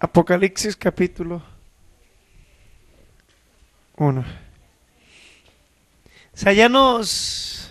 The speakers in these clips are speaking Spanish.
Apocalipsis capítulo 1. O sea, ya nos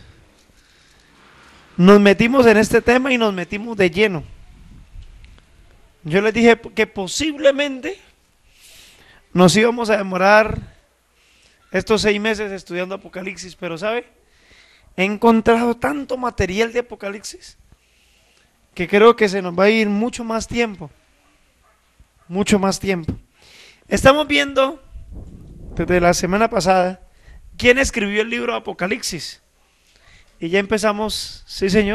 metimos en este tema y nos metimos de lleno. Yo les dije que posiblemente nos íbamos a demorar estos 6 meses estudiando Apocalipsis, pero ¿sabe? He encontrado tanto material de Apocalipsis que creo que se nos va a ir mucho más tiempo. Mucho más tiempo. Estamos viendo desde la semana pasada quién escribió el libro de Apocalipsis. Y ya empezamos, ¿sí, señor?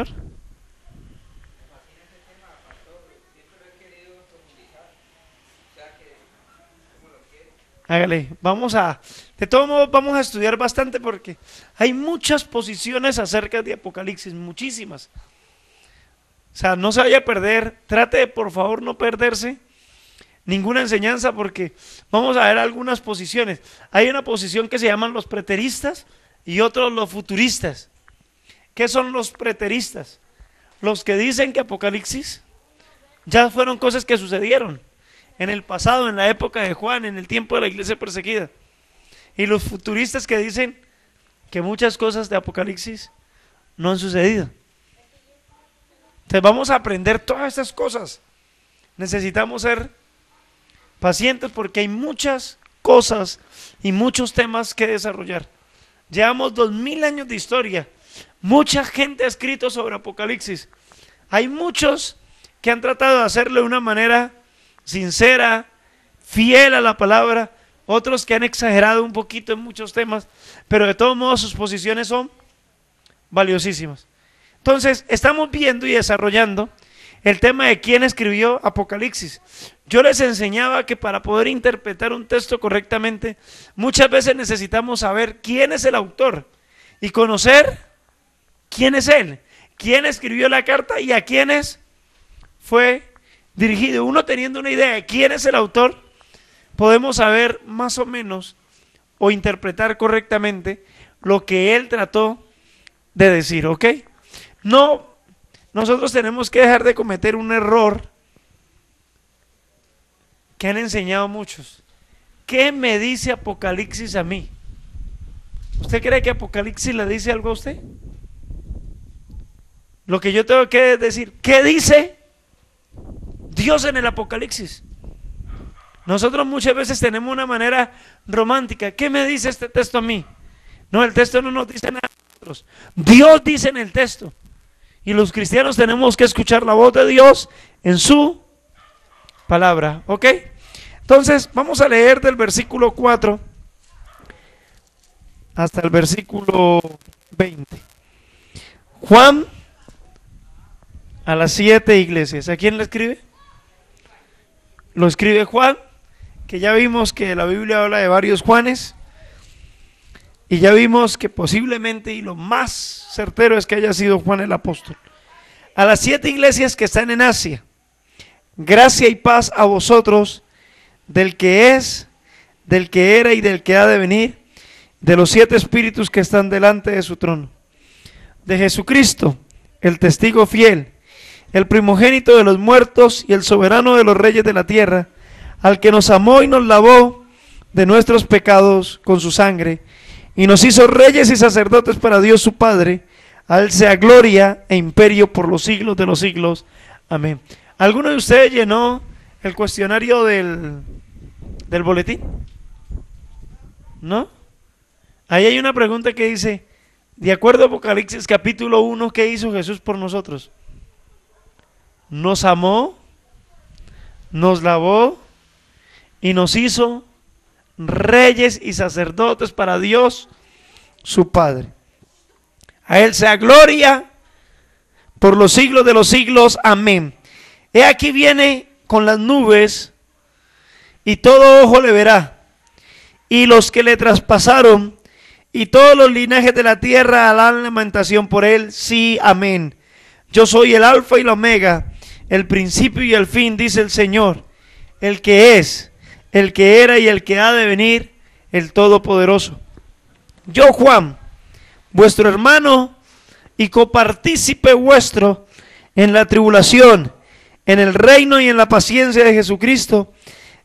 Hágale, de todos modos vamos a estudiar bastante porque hay muchas posiciones acerca de Apocalipsis, muchísimas. O sea, no se vaya a perder, trate de por favor no perderse ninguna enseñanza porque vamos a ver algunas posiciones. Hay una posición que se llaman los preteristas y otros los futuristas. ¿Qué son los preteristas? Los que dicen que Apocalipsis ya fueron cosas que sucedieron en el pasado, en la época de Juan, en el tiempo de la iglesia perseguida. Y los futuristas que dicen que muchas cosas de Apocalipsis no han sucedido. Entonces vamos a aprender todas estas cosas. Necesitamos ser pacientes porque hay muchas cosas y muchos temas que desarrollar. Llevamos 2000 años de historia. Mucha gente ha escrito sobre Apocalipsis. Hay muchos que han tratado de hacerlo de una manera sincera, fiel a la palabra. Otros que han exagerado un poquito en muchos temas, pero de todos modos sus posiciones son valiosísimas. Entonces, estamos viendo y desarrollando el tema de quién escribió Apocalipsis. Yo les enseñaba que para poder interpretar un texto correctamente, muchas veces necesitamos saber quién es el autor y conocer quién es él, quién escribió la carta y a quiénes fue dirigido. Uno teniendo una idea de quién es el autor, podemos saber más o menos o interpretar correctamente lo que él trató de decir, ¿ok? No, nosotros tenemos que dejar de cometer un error que han enseñado muchos. ¿Qué me dice Apocalipsis a mí? ¿Usted cree que Apocalipsis le dice algo a usted? Lo que yo tengo que decir, ¿qué dice Dios en el Apocalipsis? Nosotros muchas veces tenemos una manera romántica. ¿Qué me dice este texto a mí? No, el texto no nos dice nada a nosotros. Dios dice en el texto. Y los cristianos tenemos que escuchar la voz de Dios en su palabra. ¿Ok? Entonces, vamos a leer del versículo 4 hasta el versículo 20. Juan a las 7 iglesias. ¿A quién le escribe? Lo escribe Juan, que ya vimos que la Biblia habla de varios Juanes. Y ya vimos que posiblemente, y lo más certero es que haya sido Juan el apóstol. A las 7 iglesias que están en Asia, gracia y paz a vosotros, del que es, del que era y del que ha de venir, de los 7 espíritus que están delante de su trono, de Jesucristo, el testigo fiel, el primogénito de los muertos y el soberano de los reyes de la tierra, al que nos amó y nos lavó de nuestros pecados con su sangre, y nos hizo reyes y sacerdotes para Dios su Padre. A él sea gloria e imperio por los siglos de los siglos. Amén. ¿Alguno de ustedes llenó el cuestionario del boletín? ¿No? Ahí hay una pregunta que dice, de acuerdo a Apocalipsis capítulo 1, ¿qué hizo Jesús por nosotros? Nos amó, nos lavó y nos hizo reyes y sacerdotes para Dios su Padre. A él sea gloria por los siglos de los siglos. Amén. He aquí viene con las nubes y todo ojo le verá, y los que le traspasaron y todos los linajes de la tierra harán lamentación por él. Sí, amén. Yo soy el alfa y la omega, el principio y el fin, dice el Señor, el que es, el que era y el que ha de venir, el Todopoderoso. Yo, Juan, vuestro hermano y copartícipe vuestro en la tribulación, en el reino y en la paciencia de Jesucristo,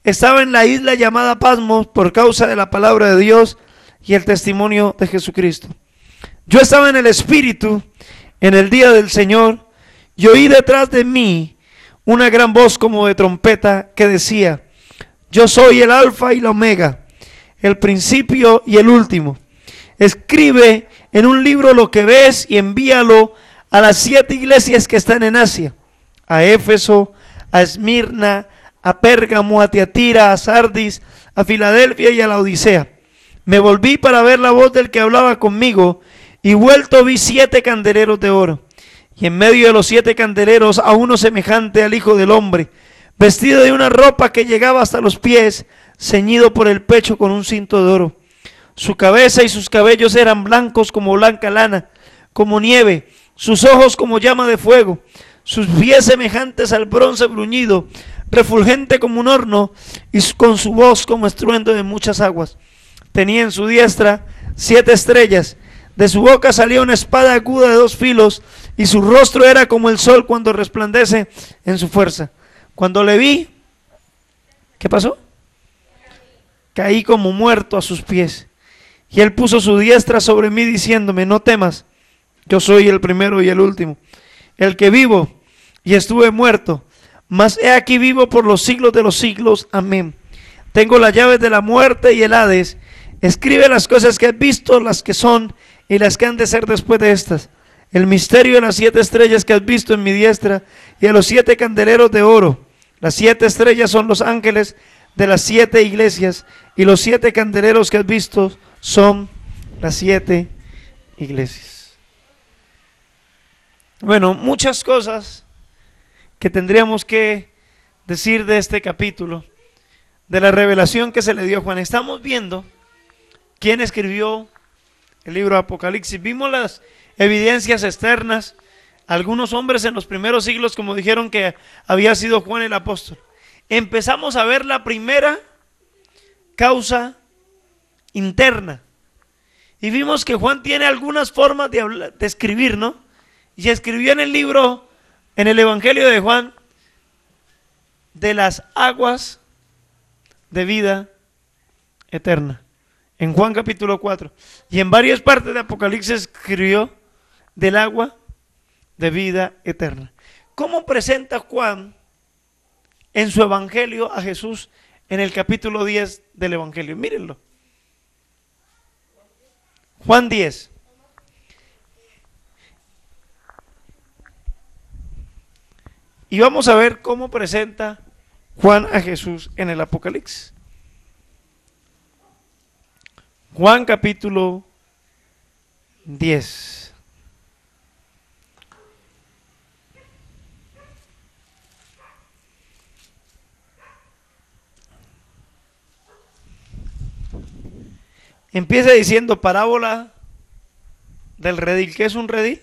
estaba en la isla llamada Patmos por causa de la palabra de Dios y el testimonio de Jesucristo. Yo estaba en el Espíritu en el día del Señor y oí detrás de mí una gran voz como de trompeta que decía: yo soy el Alfa y la Omega, el principio y el último. Escribe en un libro lo que ves y envíalo a las 7 iglesias que están en Asia: a Éfeso, a Esmirna, a Pérgamo, a Tiatira, a Sardis, a Filadelfia y a la Odisea. Me volví para ver la voz del que hablaba conmigo, y vuelto vi 7 candeleros de oro, y en medio de los 7 candeleros a uno semejante al Hijo del Hombre, vestido de una ropa que llegaba hasta los pies, ceñido por el pecho con un cinto de oro. Su cabeza y sus cabellos eran blancos como blanca lana, como nieve, sus ojos como llama de fuego, sus pies semejantes al bronce bruñido, refulgente como un horno, y con su voz como estruendo de muchas aguas. Tenía en su diestra 7 estrellas, de su boca salía una espada aguda de 2 filos, y su rostro era como el sol cuando resplandece en su fuerza. Cuando le vi, ¿qué pasó? Caí como muerto a sus pies. Y él puso su diestra sobre mí diciéndome: no temas, yo soy el primero y el último, el que vivo y estuve muerto, mas he aquí vivo por los siglos de los siglos. Amén. Tengo las llaves de la muerte y el Hades. Escribe las cosas que has visto, las que son y las que han de ser después de estas. El misterio de las 7 estrellas que has visto en mi diestra y de los 7 candeleros de oro. Las 7 estrellas son los ángeles de las 7 iglesias, y los 7 candeleros que has visto son las 7 iglesias. Bueno, muchas cosas que tendríamos que decir de este capítulo, de la revelación que se le dio a Juan. Estamos viendo quién escribió el libro de Apocalipsis. Vimos las evidencias externas, algunos hombres en los primeros siglos como dijeron que había sido Juan el apóstol. Empezamos a ver la primera causa interna y vimos que Juan tiene algunas formas de hablar, de escribir, ¿no? Y escribió en el libro, en el Evangelio de Juan, de las aguas de vida eterna, en Juan capítulo 4, y en varias partes de Apocalipsis escribió del agua de vida eterna. ¿Cómo presenta Juan en su Evangelio a Jesús en el capítulo 10 del Evangelio? Mírenlo. Juan 10. Y vamos a ver cómo presenta Juan a Jesús en el Apocalipsis. Juan capítulo 10. Empieza diciendo parábola del redil. ¿Qué es un redil?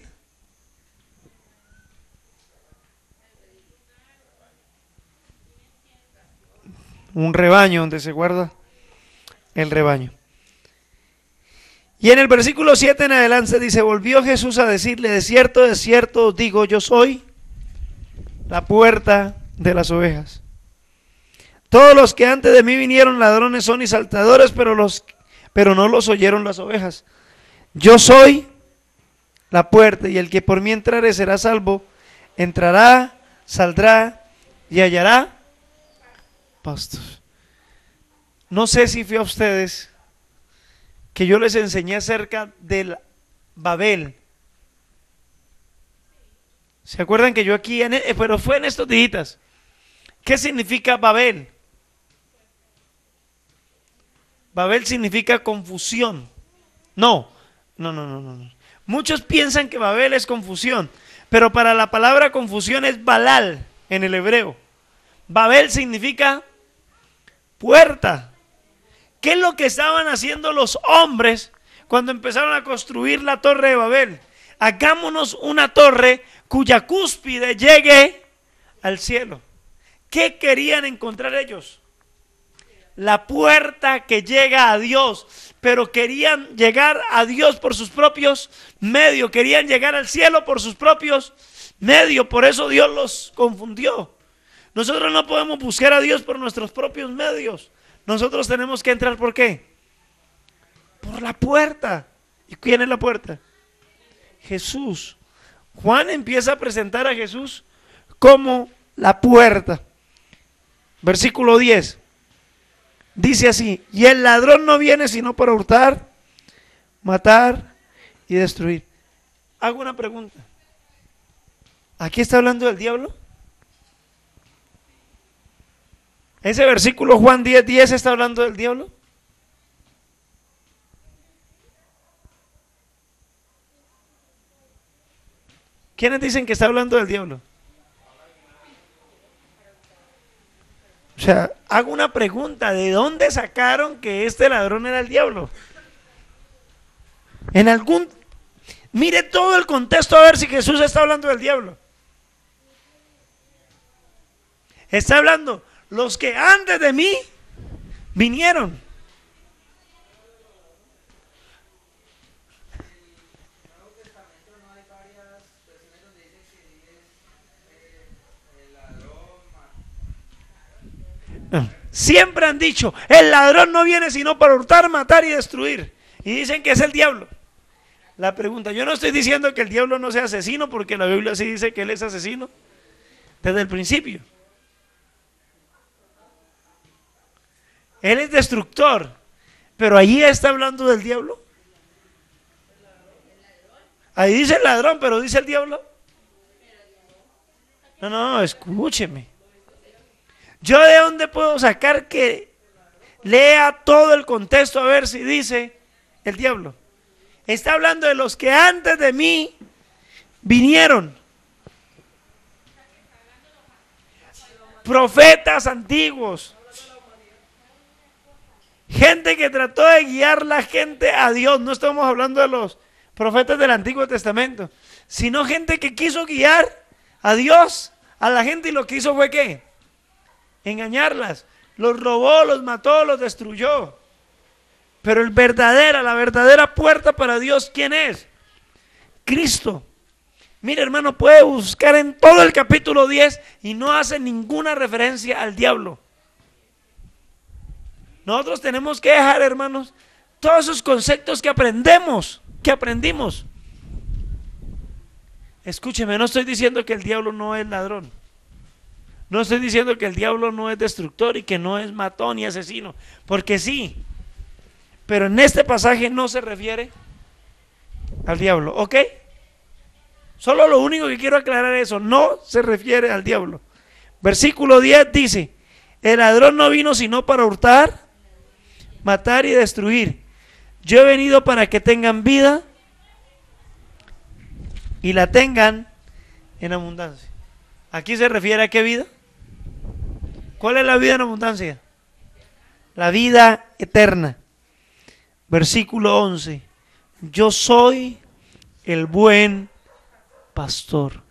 Un rebaño donde se guarda el rebaño. Y en el versículo 7 en adelante dice: volvió Jesús a decirle: de cierto os digo, yo soy la puerta de las ovejas. Todos los que antes de mí vinieron ladrones son y saltadores, pero no los oyeron las ovejas. Yo soy la puerta, y el que por mí entrare será salvo. Entrará, saldrá y hallará pastos. No sé si fue a ustedes que yo les enseñé acerca del Babel. ¿Se acuerdan que yo aquí, pero fue en estos días? ¿Qué significa Babel? Babel significa confusión. No. Muchos piensan que Babel es confusión, pero para la palabra confusión es Balal en el hebreo. Babel significa puerta. ¿Qué es lo que estaban haciendo los hombres cuando empezaron a construir la torre de Babel? Hagámonos una torre cuya cúspide llegue al cielo. ¿Qué querían encontrar ellos? La puerta que llega a Dios, pero querían llegar a Dios por sus propios medios, querían llegar al cielo por sus propios medios, por eso Dios los confundió. Nosotros no podemos buscar a Dios por nuestros propios medios. Nosotros tenemos que entrar, ¿por qué? Por la puerta. ¿Y quién es la puerta? Jesús. Juan empieza a presentar a Jesús como la puerta. Versículo 10. Dice así: y el ladrón no viene sino para hurtar, matar y destruir. Hago una pregunta. ¿Aquí está hablando del diablo? ¿Ese versículo Juan 10:10 está hablando del diablo? ¿Quiénes dicen que está hablando del diablo? O sea, hago una pregunta: ¿de dónde sacaron que este ladrón era el diablo? Mire todo el contexto a ver si Jesús está hablando del diablo. Está hablando, los que antes de mí vinieron. Siempre han dicho, el ladrón no viene sino para hurtar, matar y destruir. Y dicen que es el diablo. La pregunta, yo no estoy diciendo que el diablo no sea asesino, porque la Biblia sí dice que él es asesino desde el principio. Él es destructor, pero allí está hablando del diablo. Ahí dice el ladrón, pero dice el diablo. No, escúcheme. ¿Yo de dónde puedo sacar que lea todo el contexto a ver si dice el diablo? Está hablando de los que antes de mí vinieron. Profetas antiguos. Gente que trató de guiar la gente a Dios. No estamos hablando de los profetas del Antiguo Testamento, sino gente que quiso guiar a Dios, a la gente, y lo que hizo fue ¿qué? Engañarlas. Los robó, los mató, los destruyó. Pero la verdadera puerta para Dios, ¿quién es? Cristo. Mire, hermano, puede buscar en todo el capítulo 10 y no hace ninguna referencia al diablo. Nosotros tenemos que dejar, hermanos, todos esos conceptos que aprendimos. Escúcheme, no estoy diciendo que el diablo no es ladrón. No estoy diciendo que el diablo no es destructor y que no es matón y asesino, porque sí. Pero en este pasaje no se refiere al diablo, ¿ok? Solo lo único que quiero aclarar es eso, no se refiere al diablo. Versículo 10 dice: el ladrón no vino sino para hurtar, matar y destruir. Yo he venido para que tengan vida y la tengan en abundancia. ¿Aquí se refiere a qué vida? ¿Cuál es la vida en abundancia? La vida eterna. Versículo 11: yo soy el buen pastor.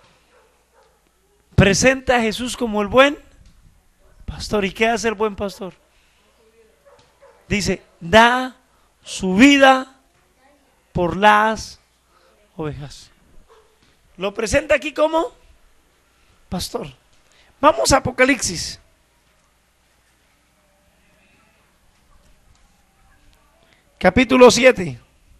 Presenta a Jesús como el buen pastor. ¿Y qué hace el buen pastor? Dice, da su vida por las ovejas. Lo presenta aquí como pastor. Vamos a Apocalipsis. Capítulo 7.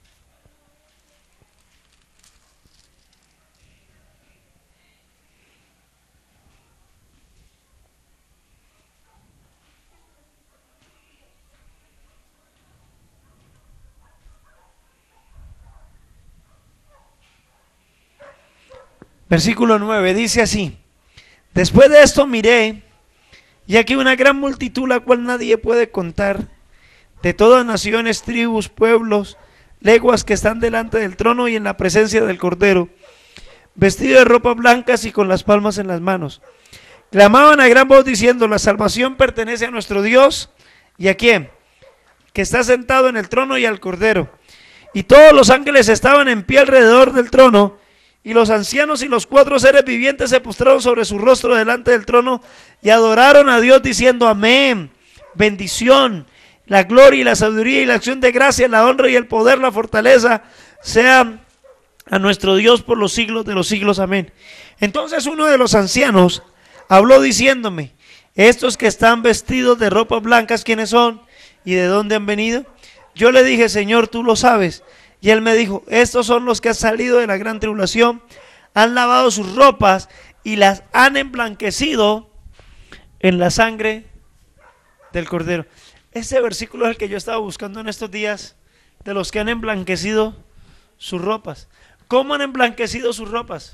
Versículo 9 dice así: después de esto miré, y aquí una gran multitud, la cual nadie puede contar, de todas naciones, tribus, pueblos, lenguas, que están delante del trono y en la presencia del Cordero, vestidos de ropas blancas y con las palmas en las manos. Clamaban a gran voz diciendo: la salvación pertenece a nuestro Dios. ¿Y a quién? Que está sentado en el trono y al Cordero. Y todos los ángeles estaban en pie alrededor del trono, y los ancianos y los 4 seres vivientes se postraron sobre su rostro delante del trono y adoraron a Dios diciendo: amén, bendición, la gloria y la sabiduría y la acción de gracia, la honra y el poder, la fortaleza, sean a nuestro Dios por los siglos de los siglos, amén. Entonces uno de los ancianos, habló diciéndome, estos que están vestidos de ropas blancas, ¿quiénes son? ¿Y de dónde han venido? Yo le dije, Señor, tú lo sabes. Y él me dijo, estos son los que han salido de la gran tribulación, han lavado sus ropas y las han emblanquecido en la sangre del Cordero. Ese versículo es el que yo estaba buscando en estos días, de los que han emblanquecido sus ropas. ¿Cómo han emblanquecido sus ropas?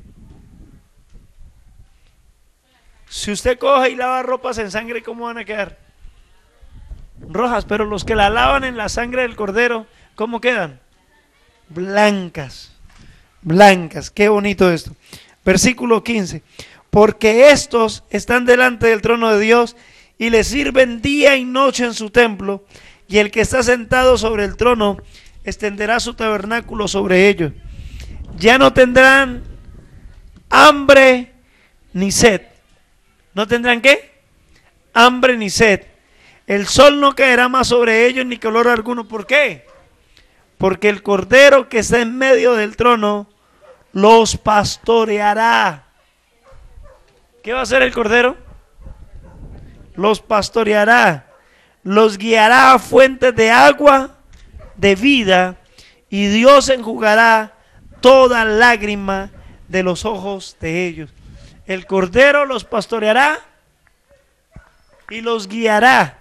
Si usted coge y lava ropas en sangre, ¿cómo van a quedar? Rojas, pero los que la lavan en la sangre del Cordero, ¿cómo quedan? Blancas, blancas. Qué bonito esto. Versículo 15. Porque estos están delante del trono de Dios y le sirven día y noche en su templo, y el que está sentado sobre el trono extenderá su tabernáculo sobre ellos. Ya no tendrán hambre ni sed. ¿No tendrán qué? Hambre ni sed. El sol no caerá más sobre ellos ni calor alguno. ¿Por qué? Porque el Cordero que está en medio del trono los pastoreará. ¿Qué va a hacer el Cordero? Los pastoreará, los guiará a fuentes de agua de vida, y Dios enjugará toda lágrima de los ojos de ellos. El Cordero los pastoreará y los guiará.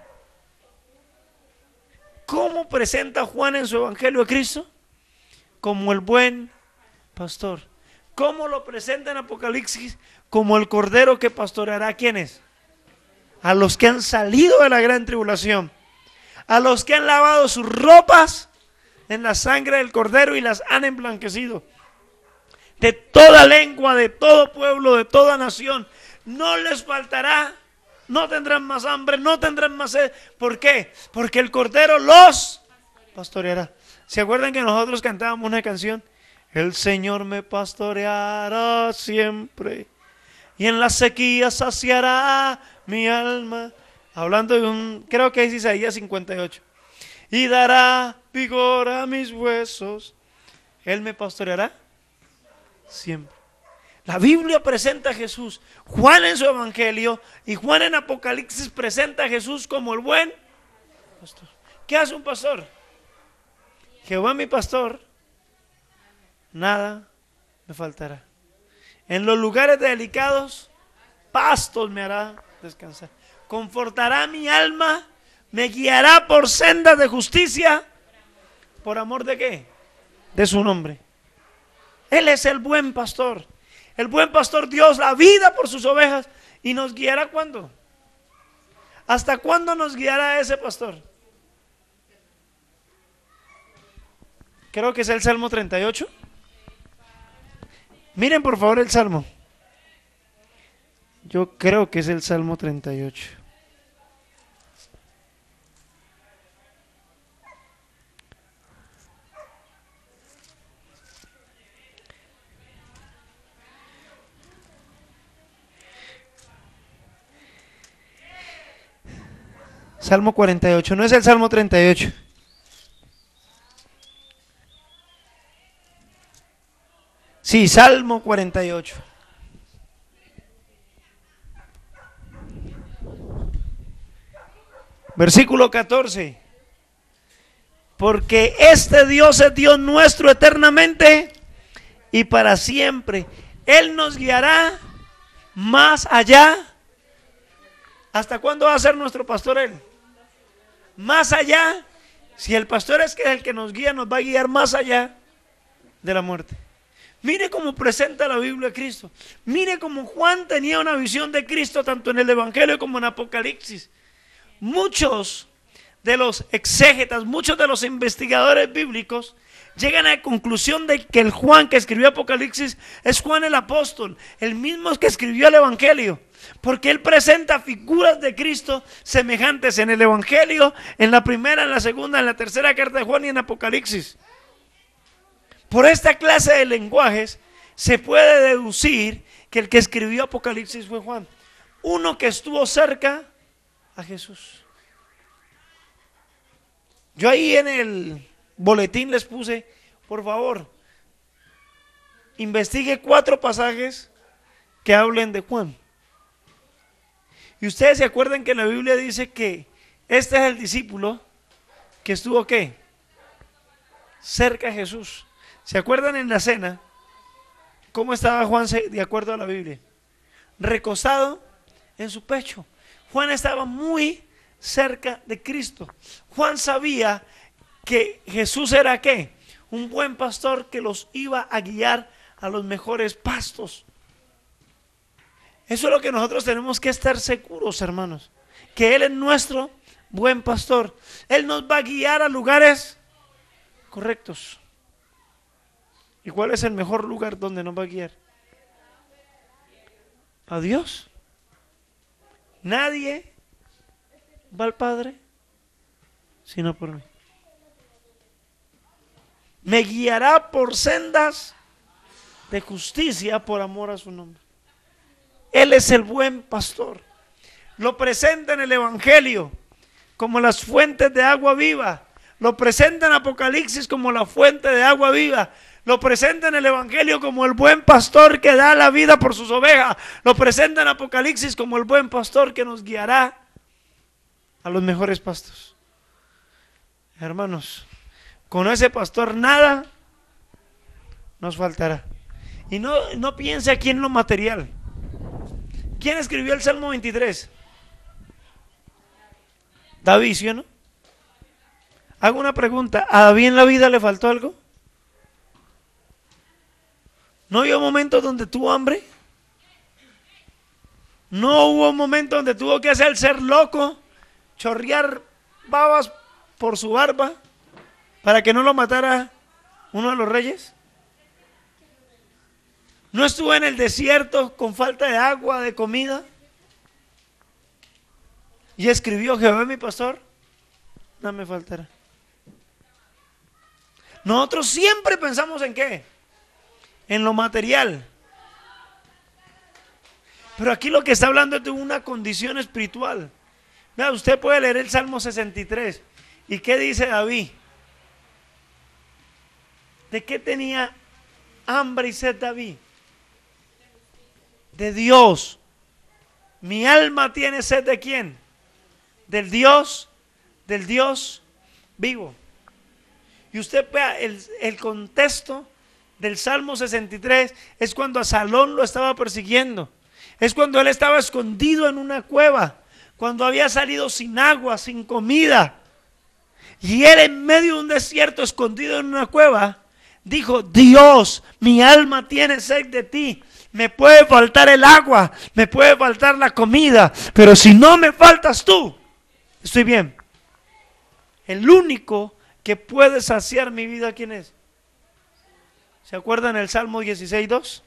¿Cómo presenta Juan en su Evangelio a Cristo? Como el buen pastor. ¿Cómo lo presenta en Apocalipsis? Como el Cordero que pastoreará. ¿A quiénes? A los que han salido de la gran tribulación, a los que han lavado sus ropas en la sangre del Cordero y las han emblanquecido. De toda lengua, de todo pueblo, de toda nación, no les faltará, no tendrán más hambre, no tendrán más sed. ¿Por qué? Porque el Cordero los pastoreará. ¿Se acuerdan que nosotros cantábamos una canción? El Señor me pastoreará siempre, y en la sequía saciará mi alma. Hablando de creo que es Isaías 58. Y dará vigor a mis huesos. Él me pastoreará siempre. La Biblia presenta a Jesús. Juan en su Evangelio y Juan en Apocalipsis presenta a Jesús como el buen pastor. ¿Qué hace un pastor? Jehová mi pastor, nada me faltará. En los lugares delicados, pastos me hará descansar. Confortará mi alma, me guiará por sendas de justicia. ¿Por amor de qué? De su nombre. Él es el buen pastor. El buen pastor dio la vida por sus ovejas. ¿Y nos guiará cuándo? ¿Hasta cuándo nos guiará ese pastor? Creo que es el Salmo 38. Miren por favor el Salmo. Yo creo que es el Salmo 38. Salmo 48, no es el Salmo 38. Sí, Salmo 48. Versículo 14. Porque este Dios es Dios nuestro eternamente y para siempre. Él nos guiará más allá. ¿Hasta cuándo va a ser nuestro pastor Él? Más allá. Si el pastor es el que nos guía, nos va a guiar más allá de la muerte. Mire cómo presenta la Biblia a Cristo. Mire cómo Juan tenía una visión de Cristo tanto en el Evangelio como en Apocalipsis. Muchos de los exégetas, muchos de los investigadores bíblicos llegan a la conclusión de que el Juan que escribió Apocalipsis es Juan el apóstol, el mismo que escribió el Evangelio, porque él presenta figuras de Cristo semejantes en el Evangelio, en la primera, en la segunda, en la tercera carta de Juan y en Apocalipsis. Por esta clase de lenguajes se puede deducir que el que escribió Apocalipsis fue Juan, uno que estuvo cerca a Jesús. Yo ahí en el boletín les puse, por favor, investigue 4 pasajes que hablen de Juan. Y ustedes se acuerdan que la Biblia dice que este es el discípulo que estuvo ¿qué? Cerca de Jesús. ¿Se acuerdan en la cena cómo estaba Juan de acuerdo a la Biblia? Recostado en su pecho. Juan estaba muy cerca de Cristo. Juan sabía que Jesús era ¿qué? Un buen pastor que los iba a guiar a los mejores pastos. Eso es lo que nosotros tenemos que estar seguros, hermanos, que Él es nuestro buen pastor. Él nos va a guiar a lugares correctos. ¿Y cuál es el mejor lugar donde nos va a guiar? A Dios. Nadie va al Padre sino por mí. Me guiará por sendas de justicia por amor a su nombre. Él es el buen pastor. Lo presenta en el Evangelio como las fuentes de agua viva. Lo presenta en Apocalipsis como la fuente de agua viva. Lo presenta en el Evangelio como el buen pastor que da la vida por sus ovejas. Lo presenta en Apocalipsis como el buen pastor que nos guiará a los mejores pastos. Hermanos, con ese pastor nada nos faltará. Y no piense aquí en lo material. ¿Quién escribió el Salmo 23? David, ¿sí o no? Hago una pregunta. ¿A David en la vida le faltó algo? ¿No hubo momentos donde tuvo hambre? ¿No hubo momentos donde tuvo que hacer ser loco, chorrear babas por su barba para que no lo matara uno de los reyes? ¿No estuvo en el desierto con falta de agua, de comida? Y escribió: Jehová es mi pastor, no me faltará. Nosotros siempre pensamos en ¿qué? En lo material. Pero aquí lo que está hablando es de una condición espiritual. Mira, usted puede leer el Salmo 63. ¿Y qué dice David? ¿De qué tenía hambre y sed David? De Dios. Mi alma tiene sed ¿de quién? Del Dios vivo. Y usted vea el contexto del Salmo 63 es cuando Absalón lo estaba persiguiendo. Es cuando él estaba escondido en una cueva, cuando había salido sin agua, sin comida. Y él en medio de un desierto, escondido en una cueva, dijo: Dios, mi alma tiene sed de ti. Me puede faltar el agua, me puede faltar la comida, pero si no me faltas tú, estoy bien. El único que puede saciar mi vida, ¿quién es? ¿Se acuerdan el Salmo 16:2?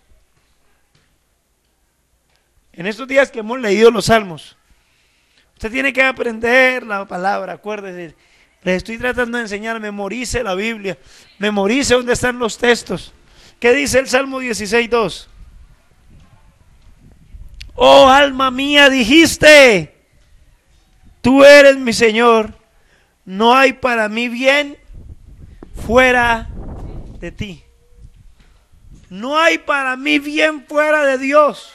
En estos días que hemos leído los salmos, usted tiene que aprender la palabra. Acuérdese, les estoy tratando de enseñar, memorice la Biblia, memorice dónde están los textos. ¿Qué dice el Salmo 16:2? Oh alma mía, dijiste, tú eres mi Señor, no hay para mí bien fuera de ti. No hay para mí bien fuera de Dios.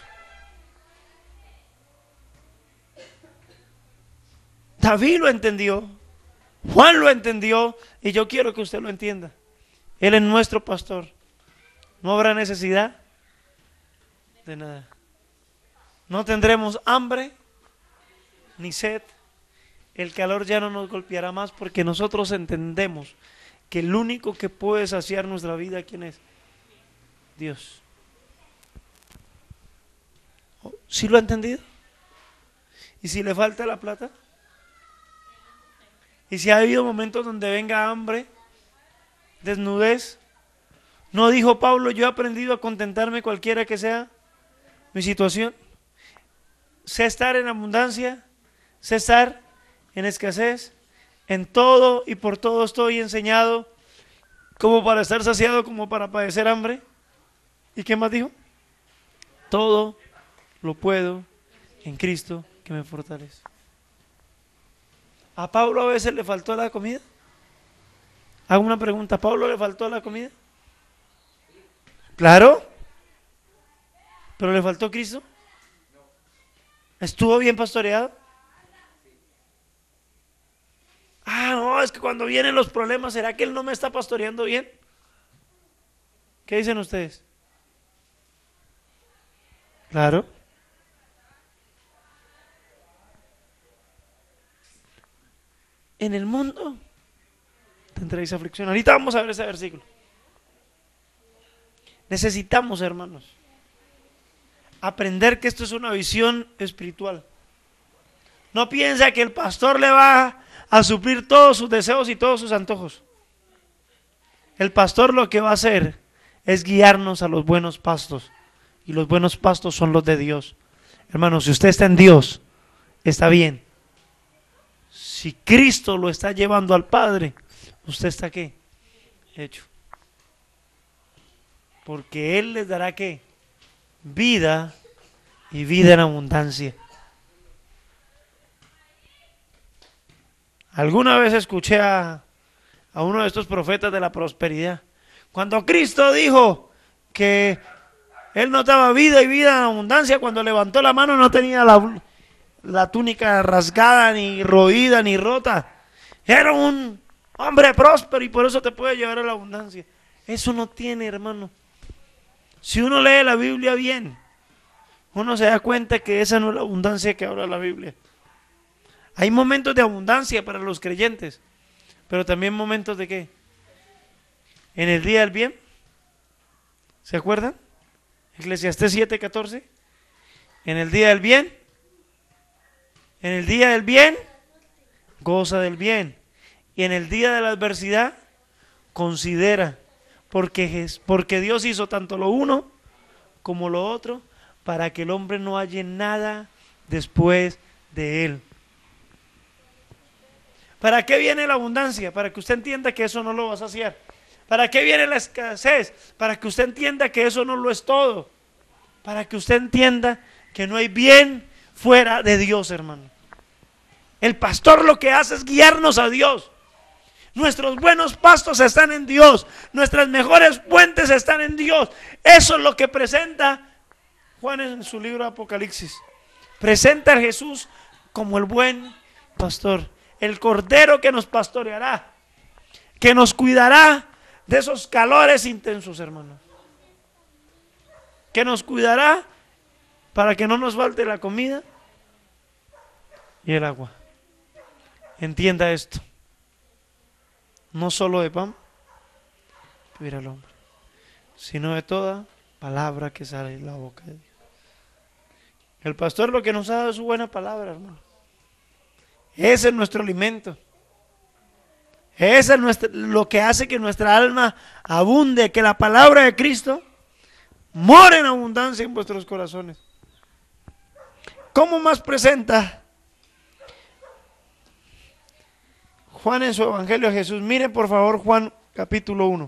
David lo entendió, Juan lo entendió, y yo quiero que usted lo entienda. Él es nuestro pastor. No habrá necesidad de nada. No tendremos hambre ni sed. El calor ya no nos golpeará más porque nosotros entendemos que el único que puede saciar nuestra vida, ¿quién es? Dios. ¿Sí lo ha entendido? ¿Y si le falta la plata? ¿Y si ha habido momentos donde venga hambre, desnudez? ¿No dijo Pablo: yo he aprendido a contentarme cualquiera que sea mi situación? Sé estar en abundancia, sé estar en escasez, en todo y por todo estoy enseñado, como para estar saciado, como para padecer hambre. ¿Y qué más dijo? Todo lo puedo en Cristo que me fortalece. ¿A Pablo a veces le faltó la comida? Hago una pregunta: ¿a Pablo le faltó la comida? Claro. ¿Pero le faltó Cristo? ¿Estuvo bien pastoreado? Ah, no, es que cuando vienen los problemas, ¿será que él no me está pastoreando bien? ¿Qué dicen ustedes? Claro. En el mundo tendréis aflicción. Ahorita vamos a ver ese versículo. Necesitamos, hermanos, aprender que esto es una visión espiritual. No piensa que el pastor le va a suplir todos sus deseos y todos sus antojos. El pastor lo que va a hacer es guiarnos a los buenos pastos. Y los buenos pastos son los de Dios. Hermanos, si usted está en Dios, está bien. Si Cristo lo está llevando al Padre, ¿usted está qué? Hecho. Porque Él les dará ¿qué? Vida y vida en abundancia. Alguna vez escuché a uno de estos profetas de la prosperidad. Cuando Cristo dijo que Él nos daba vida y vida en abundancia, cuando levantó la mano no tenía la túnica rasgada, ni roída, ni rota. Era un hombre próspero y por eso te puede llevar a la abundancia. Eso no tiene, hermano. Si uno lee la Biblia bien, uno se da cuenta que esa no es la abundancia que habla la Biblia. Hay momentos de abundancia para los creyentes, pero también momentos de ¿qué? En el día del bien. ¿Se acuerdan? Eclesiastés 7:14. En el día del bien. En el día del bien, goza del bien. Y en el día de la adversidad, considera. Porque Dios hizo tanto lo uno como lo otro para que el hombre no halle nada después de él. ¿Para qué viene la abundancia? Para que usted entienda que eso no lo va a saciar. ¿Para qué viene la escasez? Para que usted entienda que eso no lo es todo. Para que usted entienda que no hay bien fuera de Dios, hermano. El pastor lo que hace es guiarnos a Dios. Nuestros buenos pastos están en Dios. Nuestras mejores fuentes están en Dios. Eso es lo que presenta Juan en su libro Apocalipsis. Presenta a Jesús como el buen pastor. El cordero que nos pastoreará. Que nos cuidará de esos calores intensos, hermanos. Que nos cuidará para que no nos falte la comida y el agua. Entienda esto. No solo de pan vivirá el hombre, sino de toda palabra que sale de la boca de Dios. El pastor lo que nos ha dado es su buena palabra, hermano. Ese es nuestro alimento. Ese es lo que hace que nuestra alma abunde, que la palabra de Cristo more en abundancia en vuestros corazones. ¿Cómo más presenta Juan en su evangelio a Jesús? Miren por favor Juan capítulo 1.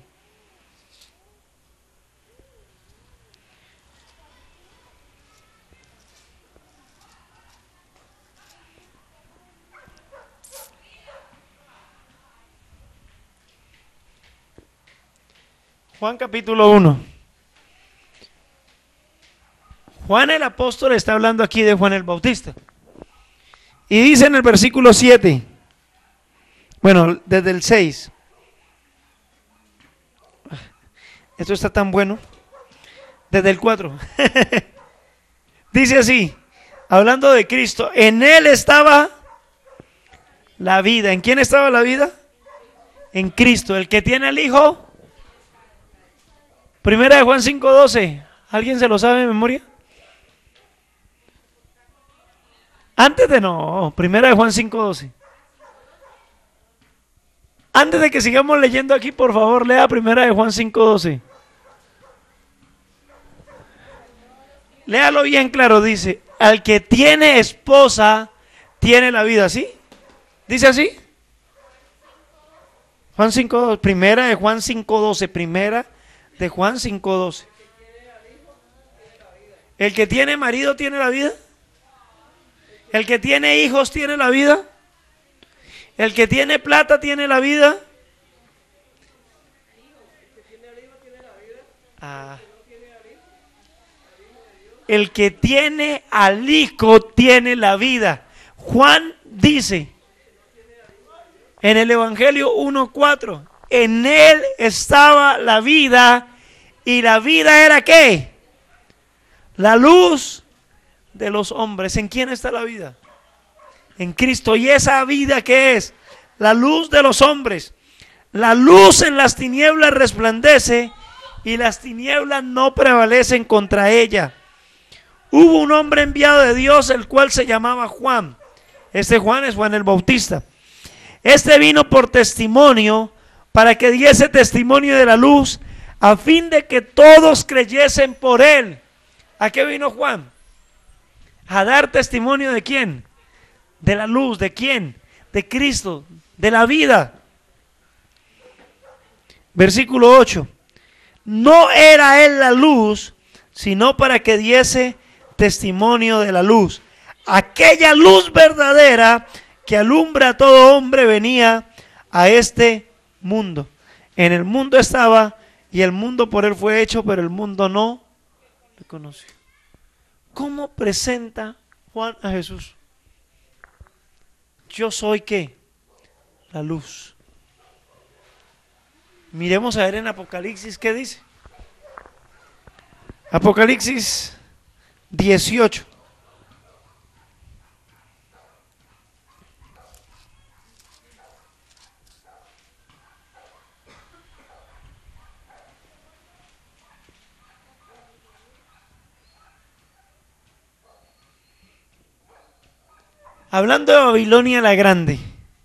Juan capítulo 1. Juan el apóstol está hablando aquí de Juan el Bautista. Y dice en el versículo 7, bueno, desde el 6. Esto está tan bueno. Desde el 4. Dice así, hablando de Cristo, en Él estaba la vida. ¿En quién estaba la vida? En Cristo. El que tiene al Hijo. Primera de Juan 5:12. ¿Alguien se lo sabe de memoria? Antes de no, primera de Juan 5:12. Antes de que sigamos leyendo aquí, por favor, lea primera de Juan 5:12. Léalo bien claro, dice, al que tiene esposa, tiene la vida, ¿sí? ¿Dice así? Juan 5:12, primera de Juan 5:12, primera de Juan 5:12. El que tiene marido tiene la vida. El que tiene hijos tiene la vida. El que tiene plata tiene la vida. Ah. el que tiene al Hijo tiene la vida. Juan dice en el Evangelio 1:4, en él estaba la vida y la vida era ¿qué? La luz de los hombres. ¿En quién está la vida? En Cristo. ¿Y esa vida qué es? La luz de los hombres. La luz en las tinieblas resplandece y las tinieblas no prevalecen contra ella. Hubo un hombre enviado de Dios, el cual se llamaba Juan. Este Juan es Juan el Bautista. Este vino por testimonio, para que diese testimonio de la luz, a fin de que todos creyesen por él. ¿A qué vino Juan? A dar testimonio ¿de quién? De la luz. ¿De quién? De Cristo, de la vida. Versículo 8. No era él la luz, sino para que diese testimonio de la luz. Aquella luz verdadera que alumbra a todo hombre venía a este mundo. En el mundo estaba y el mundo por él fue hecho, pero el mundo no le conoció. ¿Cómo presenta Juan a Jesús? Yo soy ¿qué? La luz. Miremos a ver en Apocalipsis qué dice. Apocalipsis 18. Hablando de Babilonia la Grande,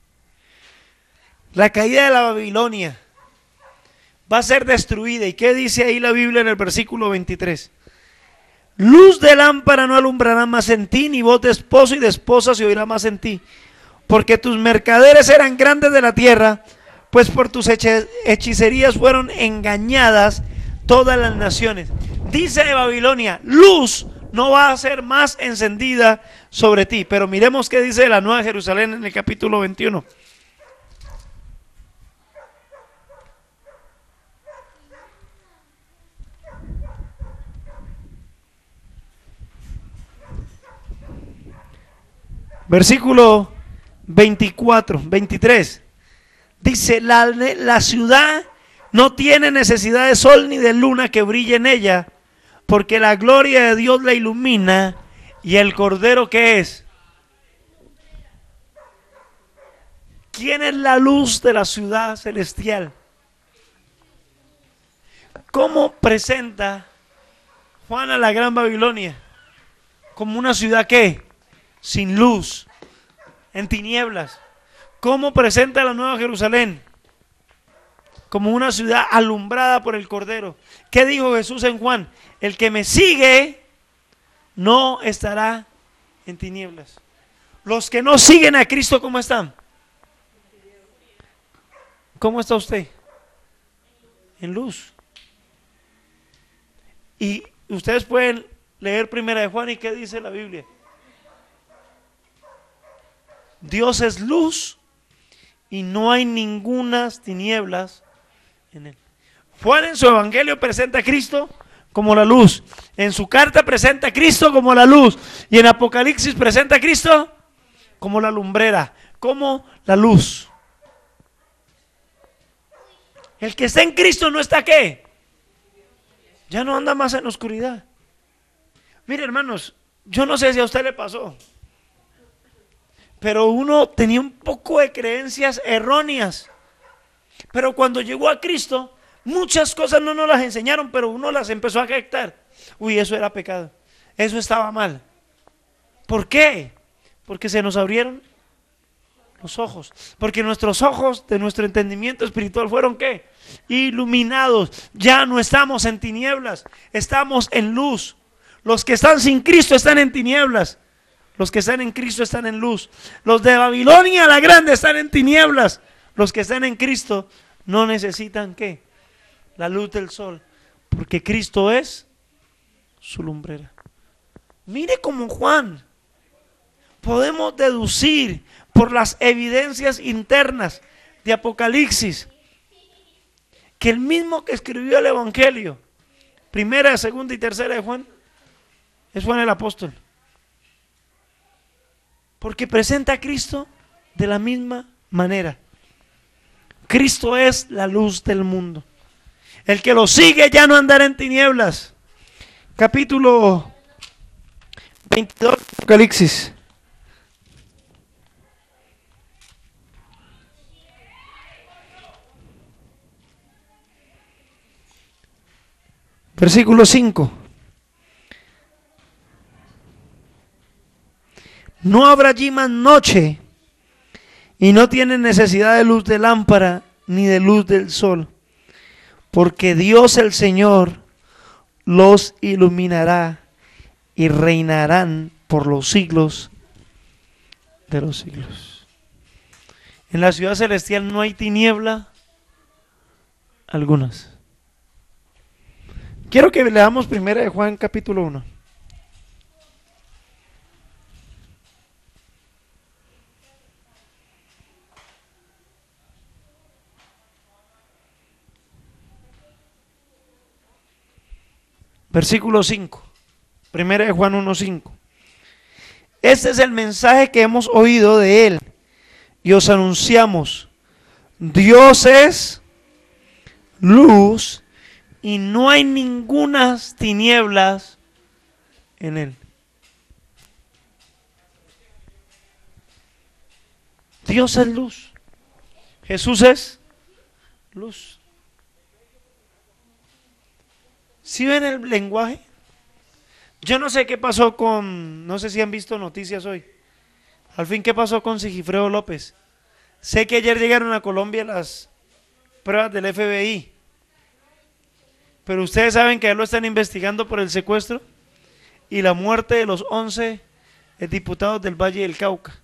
la caída de la Babilonia va a ser destruida. ¿Y qué dice ahí la Biblia en el versículo 23? Luz de lámpara no alumbrará más en ti, ni voz de esposo y de esposa se oirá más en ti, porque tus mercaderes eran grandes de la tierra, pues por tus hechicerías fueron engañadas todas las naciones. Dice de Babilonia, luz no va a ser más encendida sobre ti. Pero miremos qué dice de la Nueva Jerusalén en el capítulo 21. Versículo 23. Dice, la ciudad no tiene necesidad de sol ni de luna que brille en ella, porque la gloria de Dios la ilumina y el Cordero ¿qué es? ¿Quién es la luz de la ciudad celestial? ¿Cómo presenta Juan a la Gran Babilonia? Como una ciudad ¿qué? Sin luz, en tinieblas. ¿Cómo presenta la Nueva Jerusalén? Como una ciudad alumbrada por el Cordero. ¿Qué dijo Jesús en Juan? El que me sigue no estará en tinieblas. Los que no siguen a Cristo, ¿cómo están? ¿Cómo está usted? En luz. Y ustedes pueden leer Primera de Juan y ¿qué dice la Biblia? Dios es luz y no hay ningunas tinieblas en él. Juan en su evangelio presenta a Cristo como la luz. En su carta presenta a Cristo como la luz. Y en Apocalipsis presenta a Cristo como la lumbrera, como la luz. El que está en Cristo no está ¿qué? Ya no anda más en oscuridad. Mire, hermanos, yo no sé si a usted le pasó, pero uno tenía un poco de creencias erróneas. Pero cuando llegó a Cristo, muchas cosas no nos las enseñaron, pero uno las empezó a captar. Uy, eso era pecado, eso estaba mal. ¿Por qué? Porque se nos abrieron los ojos. Porque nuestros ojos de nuestro entendimiento espiritual fueron ¿qué? Iluminados. Ya no estamos en tinieblas, estamos en luz. Los que están sin Cristo están en tinieblas. Los que están en Cristo están en luz. Los de Babilonia la Grande están en tinieblas. Los que están en Cristo no necesitan ¿qué? La luz del sol, porque Cristo es su lumbrera. Mire como Juan podemos deducir por las evidencias internas de Apocalipsis que el mismo que escribió el Evangelio, primera, segunda y tercera de Juan, Es Juan el apóstol. Porque presenta a Cristo de la misma manera. Cristo es la luz del mundo. El que lo sigue ya no andará en tinieblas. Capítulo 22 de Apocalipsis. Versículo 5. No habrá allí más noche, y no tienen necesidad de luz de lámpara ni de luz del sol, porque Dios el Señor los iluminará y reinarán por los siglos de los siglos. En la ciudad celestial no hay tiniebla algunas. Quiero que leamos primero de Juan capítulo 1. Versículo 5. Primera de Juan 1:5. Este es el mensaje que hemos oído de él y os anunciamos. Dios es luz y no hay ningunas tinieblas en él. Dios es luz. Jesús es luz. ¿Sí ven el lenguaje? Yo no sé qué pasó no sé si han visto noticias hoy. Al fin, ¿qué pasó con Sigifredo López? Sé que ayer llegaron a Colombia las pruebas del FBI. Pero ustedes saben que ya lo están investigando por el secuestro y la muerte de los 11 diputados del Valle del Cauca.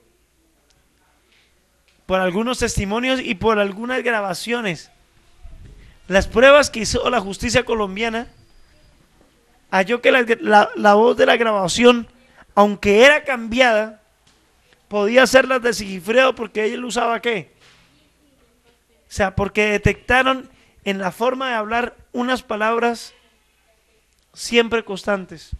Por algunos testimonios y por algunas grabaciones. Las pruebas que hizo la justicia colombiana halló que la voz de la grabación, aunque era cambiada, podía ser la de Sigifredo porque él usaba ¿qué? O sea, porque detectaron en la forma de hablar unas palabras siempre constantes.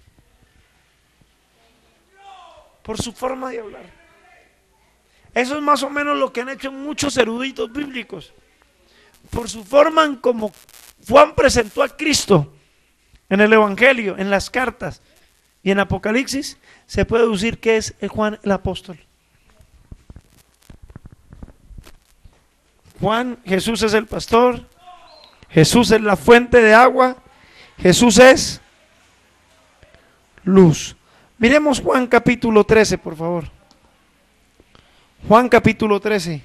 Por su forma de hablar. Eso es más o menos lo que han hecho muchos eruditos bíblicos. Por su forma en como Juan presentó a Cristo en el Evangelio, en las cartas y en Apocalipsis, se puede deducir que es Juan el apóstol. Juan, Jesús es el pastor, Jesús es la fuente de agua, Jesús es luz. Miremos Juan capítulo 13, por favor. Juan capítulo 13.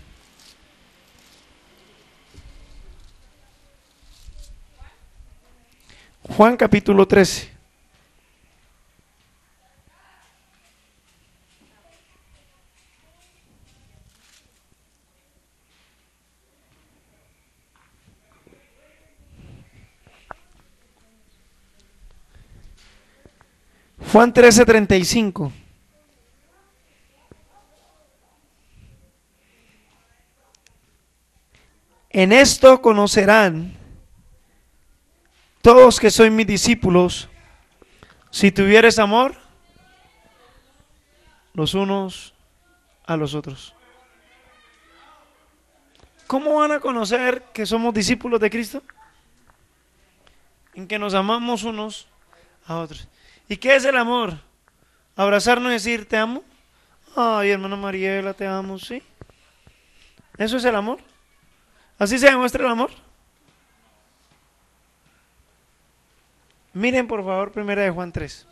Juan capítulo 13. Juan 13:35. En esto conocerán todos que sois mis discípulos, si tuvieres amor los unos a los otros. ¿Cómo van a conocer que somos discípulos de Cristo? En que nos amamos unos a otros. ¿Y qué es el amor? Abrazarnos y decir te amo. Ay, hermana Mariela, te amo, sí. ¿Eso es el amor? ¿Así se demuestra el amor? Miren por favor primera de Juan 3.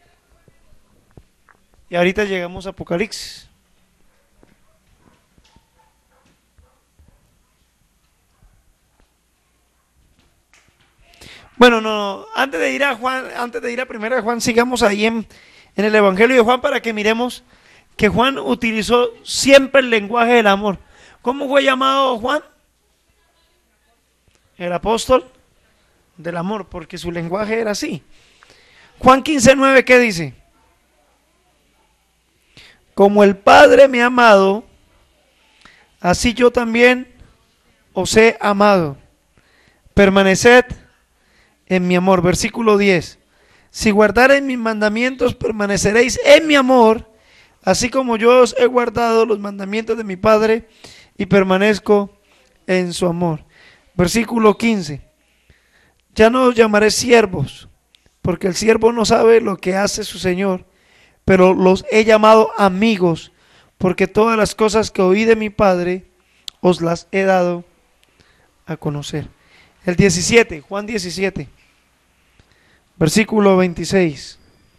Y ahorita llegamos a Apocalipsis. Bueno, no, antes de ir a Juan, antes de ir a primera de Juan, sigamos ahí en el Evangelio de Juan para que miremos que Juan utilizó siempre el lenguaje del amor. ¿Cómo fue llamado Juan? El apóstol del amor, porque su lenguaje era así. Juan 15:9, ¿qué dice? Como el Padre me ha amado, así yo también os he amado. Permaneced en mi amor. Versículo 10. Si guardareis mis mandamientos, permaneceréis en mi amor, así como yo os he guardado los mandamientos de mi Padre y permanezco en su amor. Versículo 15. Ya no os llamaré siervos, porque el siervo no sabe lo que hace su Señor, pero los he llamado amigos, porque todas las cosas que oí de mi Padre os las he dado a conocer. El 17, Juan 17, versículo 26.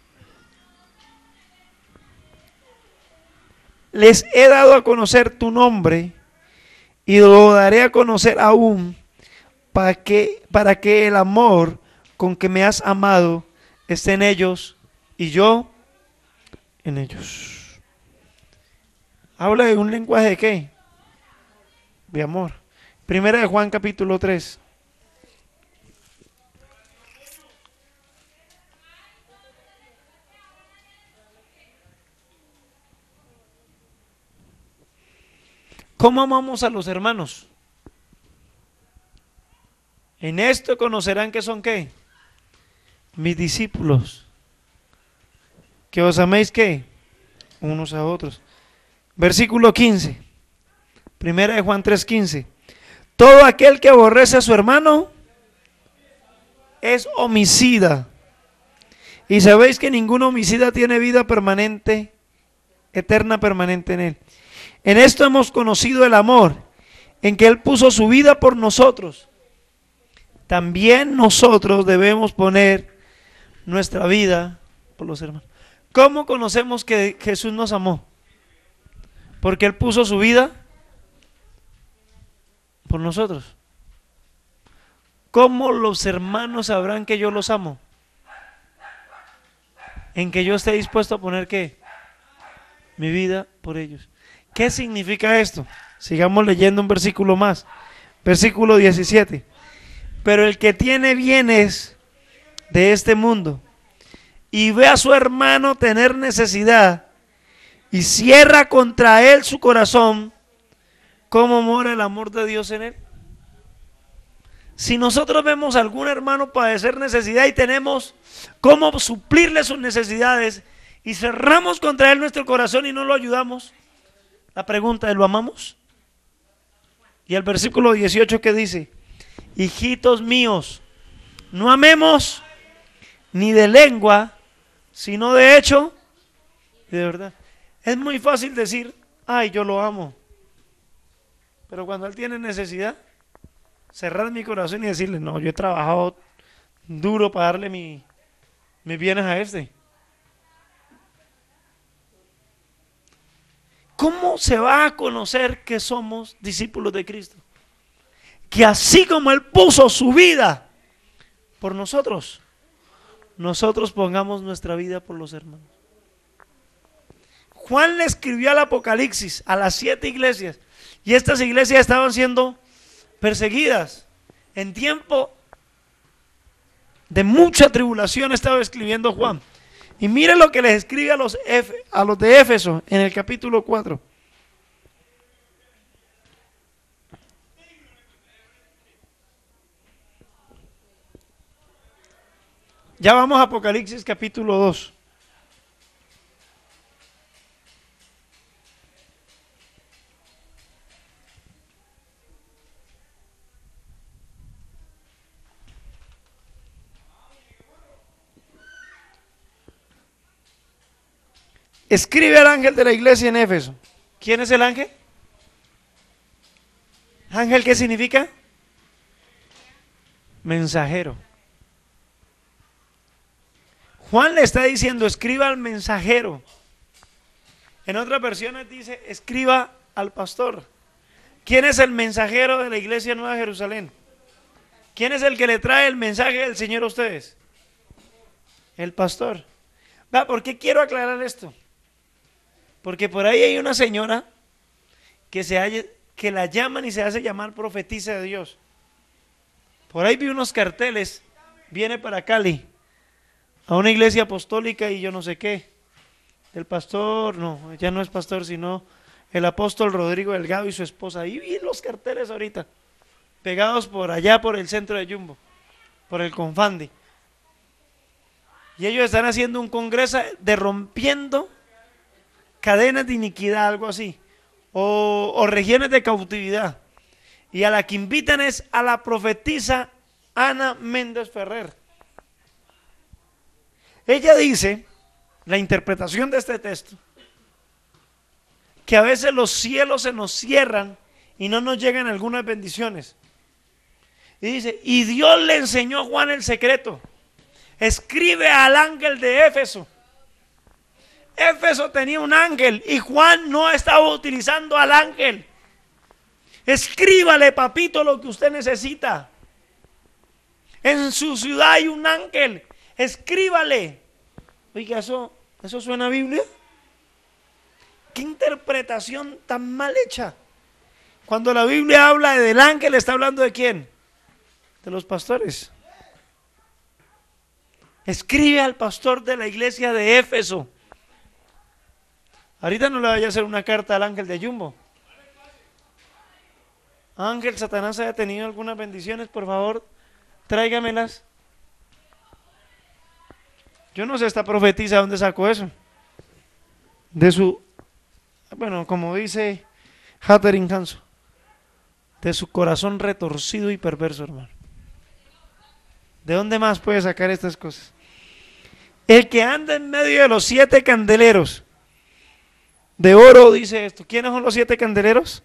Les he dado a conocer tu nombre y lo daré a conocer aún para que el amor con que me has amado esté en ellos y yo en ellos. Habla de un lenguaje de ¿qué? De amor. Primera de Juan capítulo 3. ¿Cómo amamos a los hermanos? En esto conocerán que son ¿qué? Mis discípulos. Que os améis ¿qué? Unos a otros. Versículo 15. Primera de Juan 3:15. Todo aquel que aborrece a su hermano es homicida. Y sabéis que ningún homicida tiene vida permanente, eterna permanente en él. En esto hemos conocido el amor, en que Él puso su vida por nosotros. También nosotros debemos poner nuestra vida por los hermanos. ¿Cómo conocemos que Jesús nos amó? Porque Él puso su vida por nosotros. ¿Cómo los hermanos sabrán que yo los amo? En que yo esté dispuesto a poner ¿qué? Mi vida por ellos. ¿Qué significa esto? Sigamos leyendo un versículo más. Versículo 17. Pero el que tiene bienes de este mundo y ve a su hermano tener necesidad y cierra contra él su corazón, ¿cómo mora el amor de Dios en él? Si nosotros vemos a algún hermano padecer necesidad y tenemos cómo suplirle sus necesidades y cerramos contra él nuestro corazón y no lo ayudamos, la pregunta es, ¿lo amamos? Y el versículo 18 que dice, hijitos míos, no amemos ni de lengua, sino de hecho y de verdad. Es muy fácil decir, ay, yo lo amo. Pero cuando él tiene necesidad, cerrar mi corazón y decirle, no, yo he trabajado duro para darle mis bienes a este. ¿Cómo se va a conocer que somos discípulos de Cristo? Que así como Él puso su vida por nosotros, nosotros pongamos nuestra vida por los hermanos. Juan le escribió al Apocalipsis a las 7 iglesias y estas iglesias estaban siendo perseguidas. En tiempo de mucha tribulación estaba escribiendo Juan. Y mire lo que les escribe a los de Éfeso en el capítulo 4. Ya vamos a Apocalipsis capítulo 2. Escribe al ángel de la iglesia en Éfeso. ¿Quién es el ángel? ¿Ángel qué significa? Mensajero. Juan le está diciendo, escriba al mensajero. En otras versiones dice, escriba al pastor. ¿Quién es el mensajero de la iglesia Nueva Jerusalén? ¿Quién es el que le trae el mensaje del Señor a ustedes? El pastor. ¿Por qué quiero aclarar esto? Porque por ahí hay una señora que la llaman y se hace llamar profetisa de Dios. Por ahí vi unos carteles, viene para Cali, a una iglesia apostólica y yo no sé qué. El pastor, no, ya no es pastor, sino el apóstol Rodrigo Delgado y su esposa. Ahí vi los carteles ahorita, pegados por allá por el centro de Jumbo, por el Confandi. Y ellos están haciendo un congreso de rompiendo cadenas de iniquidad, algo así, o regiones de cautividad. Y a la que invitan es a la profetisa Ana Méndez Ferrer. Ella dice, la interpretación de este texto, que a veces los cielos se nos cierran y no nos llegan algunas bendiciones. Y dice, y Dios le enseñó a Juan el secreto. Escribe al ángel de Éfeso. Éfeso tenía un ángel y Juan no estaba utilizando al ángel. Escríbale, papito, lo que usted necesita. En su ciudad hay un ángel. Escríbale. Oiga, ¿eso suena a Biblia? ¿Qué interpretación tan mal hecha? Cuando la Biblia habla del ángel, ¿está hablando de quién? De los pastores. Escribe al pastor de la iglesia de Éfeso. Ahorita no le vaya a hacer una carta al ángel de Jumbo. Ángel, Satanás haya tenido algunas bendiciones, por favor, tráigamelas. Yo no sé esta profetisa dónde sacó eso. De su, bueno, como dice Hatterin Hanso, de su corazón retorcido y perverso, hermano. ¿De dónde más puede sacar estas cosas? El que anda en medio de los 7 candeleros de oro, dice esto. ¿Quiénes son los 7 candeleros?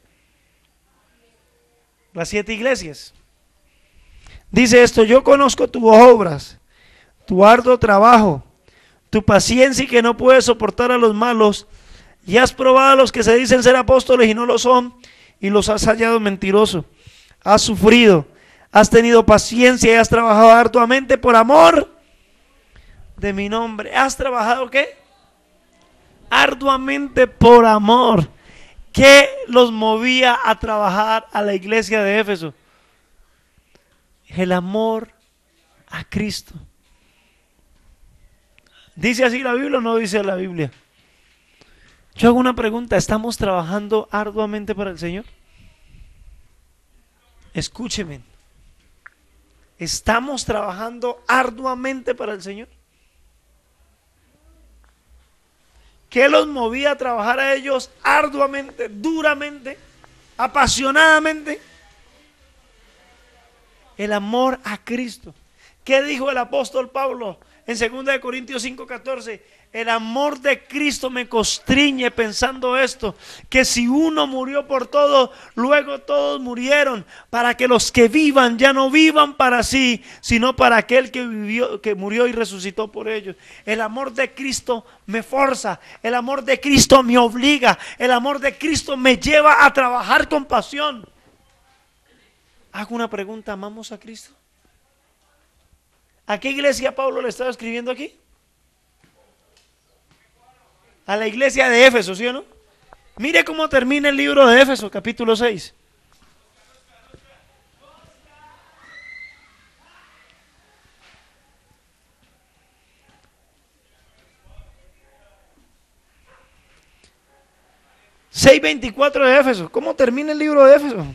Las 7 iglesias. Dice esto: yo conozco tus obras, tu arduo trabajo, tu paciencia y que no puedes soportar a los malos, y has probado a los que se dicen ser apóstoles y no lo son, y los has hallado mentirosos. Has sufrido, has tenido paciencia y has trabajado arduamente por amor de mi nombre. ¿Has trabajado qué? Arduamente por amor. ¿Qué los movía a trabajar a la iglesia de Éfeso? El amor a Cristo. ¿Dice así la Biblia o no dice la Biblia? Yo hago una pregunta: ¿estamos trabajando arduamente para el Señor? Escúcheme. ¿Estamos trabajando arduamente para el Señor? ¿Qué los movía a trabajar a ellos arduamente, duramente, apasionadamente? El amor a Cristo. ¿Qué dijo el apóstol Pablo en 2 Corintios 5:14? El amor de Cristo me constriñe pensando esto, que si uno murió por todos, luego todos murieron, para que los que vivan ya no vivan para sí, sino para aquel que vivió, que murió y resucitó por ellos. El amor de Cristo me forza, el amor de Cristo me obliga, el amor de Cristo me lleva a trabajar con pasión. Hago una pregunta: ¿amamos a Cristo? ¿A qué iglesia Pablo le estaba escribiendo aquí? A la iglesia de Éfeso, ¿sí o no? Mire cómo termina el libro de Éfeso, capítulo 6. (6:24) de Éfeso. ¿Cómo termina el libro de Éfeso?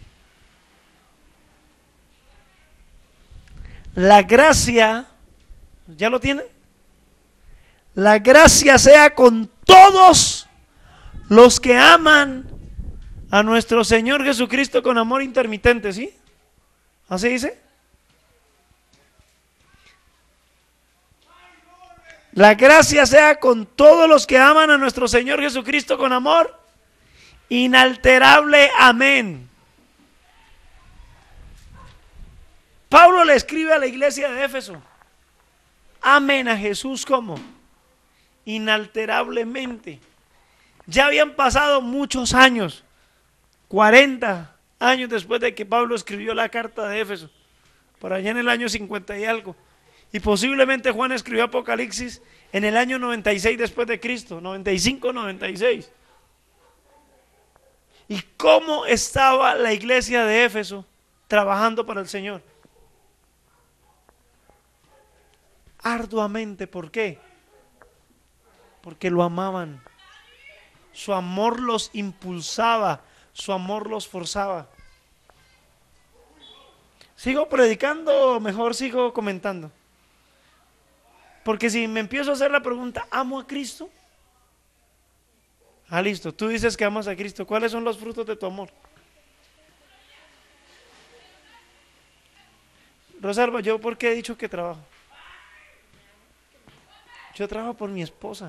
La gracia, ¿ya lo tienen? La gracia sea con todos los que aman a nuestro Señor Jesucristo con amor intermitente, ¿sí? ¿Así dice? La gracia sea con todos los que aman a nuestro Señor Jesucristo con amor inalterable. Amén. Pablo le escribe a la iglesia de Éfeso: amen a Jesús como inalterablemente. Ya habían pasado muchos años, 40 años después de que Pablo escribió la carta de Éfeso, por allá en el año 50 y algo, y posiblemente Juan escribió Apocalipsis en el año 96 después de Cristo, 95, 96. ¿Y cómo estaba la iglesia de Éfeso trabajando para el Señor? Arduamente. ¿Por qué? Porque lo amaban. Su amor los impulsaba, su amor los forzaba. ¿Sigo predicando o mejor sigo comentando? Porque si me empiezo a hacer la pregunta, ¿amo a Cristo? Ah, listo, tú dices que amas a Cristo. ¿Cuáles son los frutos de tu amor? Rosalba, ¿yo por qué he dicho que trabajo? Yo trabajo por mi esposa.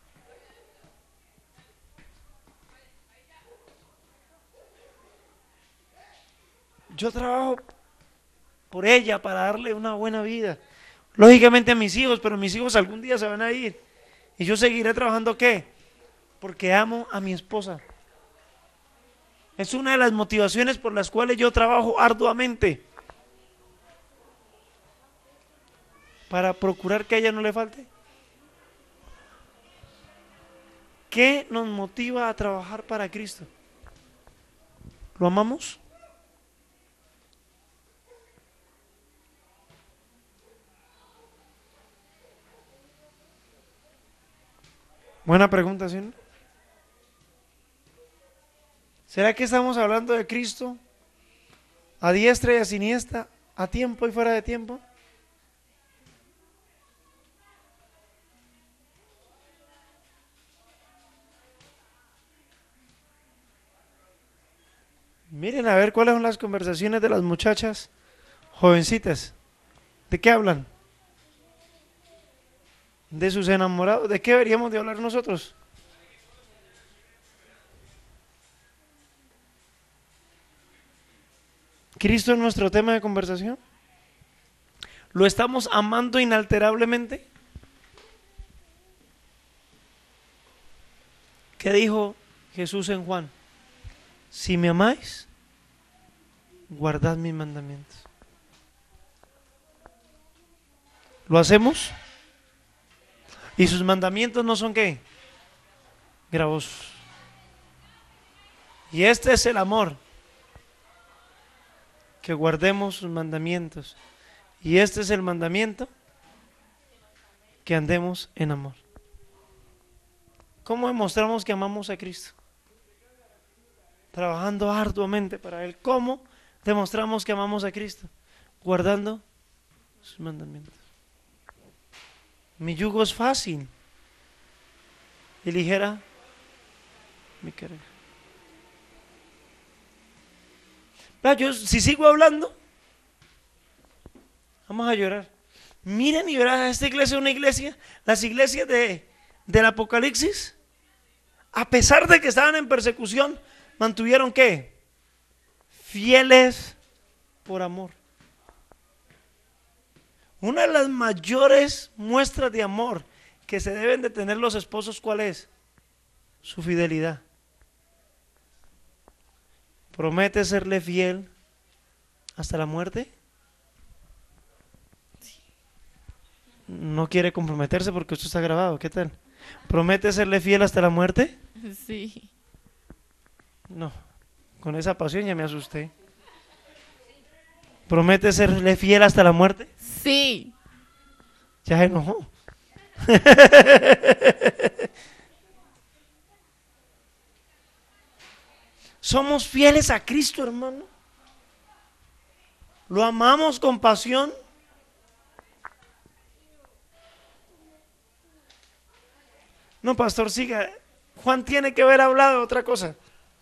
Yo trabajo por ella para darle una buena vida. Lógicamente a mis hijos, pero mis hijos algún día se van a ir. Y yo seguiré trabajando, ¿qué? Porque amo a mi esposa. Es una de las motivaciones por las cuales yo trabajo arduamente. Para procurar que a ella no le falte. ¿Qué nos motiva a trabajar para Cristo? ¿Lo amamos? Buena pregunta, ¿sí? ¿Será que estamos hablando de Cristo a diestra y a siniestra, a tiempo y fuera de tiempo? Miren a ver cuáles son las conversaciones de las muchachas jovencitas. ¿De qué hablan? De sus enamorados. ¿De qué deberíamos de hablar nosotros? ¿Cristo es nuestro tema de conversación? ¿Lo estamos amando inalterablemente? ¿Qué dijo Jesús en Juan? Si me amáis, guardad mis mandamientos. ¿Lo hacemos? ¿Y sus mandamientos no son qué? Gravosos. Y este es el amor, que guardemos sus mandamientos. Y este es el mandamiento, que andemos en amor. ¿Cómo demostramos que amamos a Cristo? Trabajando arduamente para Él. ¿Cómo demostramos que amamos a Cristo? Guardando sus mandamientos. Mi yugo es fácil y ligera mi carga. Yo si sigo hablando, vamos a llorar. Miren y verán, esta iglesia es una iglesia, las iglesias del Apocalipsis, a pesar de que estaban en persecución, mantuvieron ¿qué? Fieles por amor. Una de las mayores muestras de amor que se deben de tener los esposos, ¿cuál es? Su fidelidad. ¿Promete serle fiel hasta la muerte? No quiere comprometerse porque esto está grabado, ¿qué tal? ¿Promete serle fiel hasta la muerte? Sí. No, con esa pasión ya me asusté. ¿Promete serle fiel hasta la muerte? Sí. Ya se enojó. Somos fieles a Cristo, hermano. Lo amamos con pasión. No, pastor, siga. Juan tiene que haber hablado de otra cosa.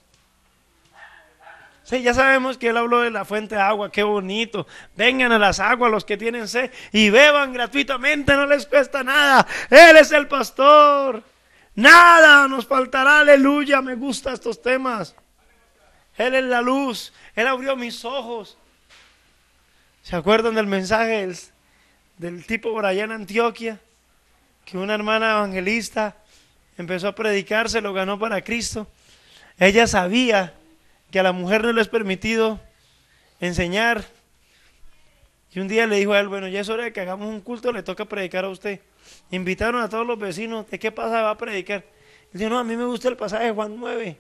Sí, ya sabemos que él habló de la fuente de agua, qué bonito. Vengan a las aguas los que tienen sed y beban gratuitamente, no les cuesta nada. Él es el pastor. Nada nos faltará, aleluya, me gustan estos temas. Él es la luz, Él abrió mis ojos. ¿Se acuerdan del mensaje del tipo por allá en Antioquia? Que una hermana evangelista empezó a predicar, se lo ganó para Cristo. Ella sabía que a la mujer no le es permitido enseñar. Y un día le dijo a él, bueno, ya es hora de que hagamos un culto, le toca predicar a usted. Invitaron a todos los vecinos, ¿de qué pasaje va a predicar? Él dijo, no, a mí me gusta el pasaje de Juan 9,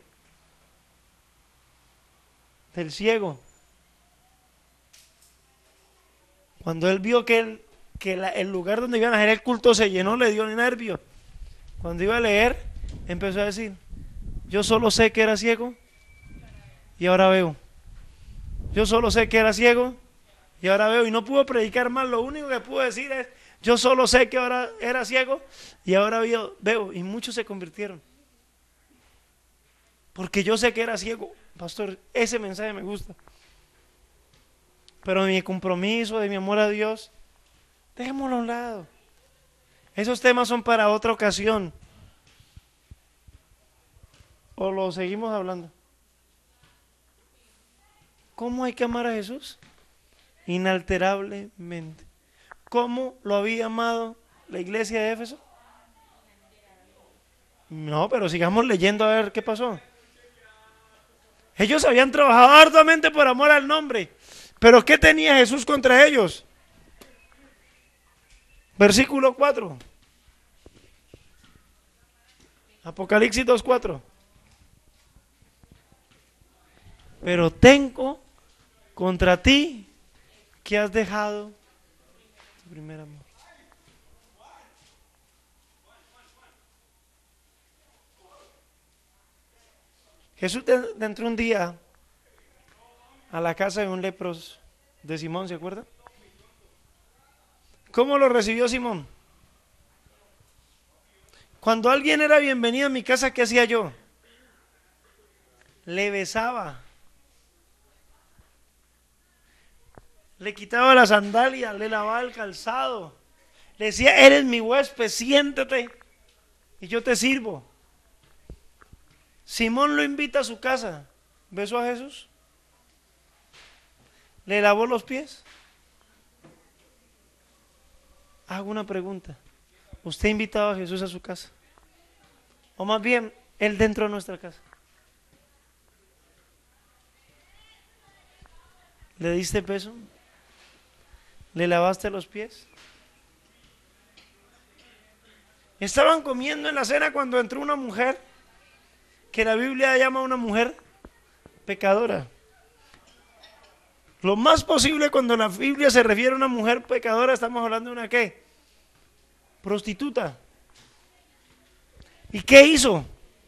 del ciego. Cuando él vio que el lugar donde iban a hacer el culto se llenó, le dio nervio. Cuando iba a leer, empezó a decir, yo solo sé que era ciego y ahora veo. Yo solo sé que era ciego y ahora veo. Y no pudo predicar más, lo único que pudo decir es, Yo solo sé que ahora era ciego y ahora veo, y muchos se convirtieron. Porque yo sé que era ciego, pastor, ese mensaje me gusta. Pero de mi compromiso, de mi amor a Dios, dejémoslo a un lado. Esos temas son para otra ocasión. ¿O lo seguimos hablando? ¿Cómo hay que amar a Jesús? Inalterablemente. ¿Cómo lo había amado la iglesia de Éfeso? No, pero sigamos leyendo a ver qué pasó. Ellos habían trabajado arduamente por amor al nombre. Pero ¿qué tenía Jesús contra ellos? Versículo 4. Apocalipsis 2:4. Pero tengo contra ti que has dejado tu primer amor. Jesús entró un día a la casa de un leproso de Simón, ¿se acuerda? ¿Cómo lo recibió Simón? Cuando alguien era bienvenido a mi casa, ¿qué hacía yo? Le besaba, le quitaba las sandalias, le lavaba el calzado, le decía, eres mi huésped, siéntate y yo te sirvo. Simón lo invita a su casa, besó a Jesús, le lavó los pies. Hago una pregunta, ¿usted ha invitado a Jesús a su casa? O más bien, Él dentro de nuestra casa. ¿Le diste beso? ¿Le lavaste los pies? Estaban comiendo en la cena cuando entró una mujer, que la Biblia llama una mujer pecadora. Lo más posible cuando la Biblia se refiere a una mujer pecadora, estamos hablando de una ¿qué? Prostituta. ¿Y qué hizo?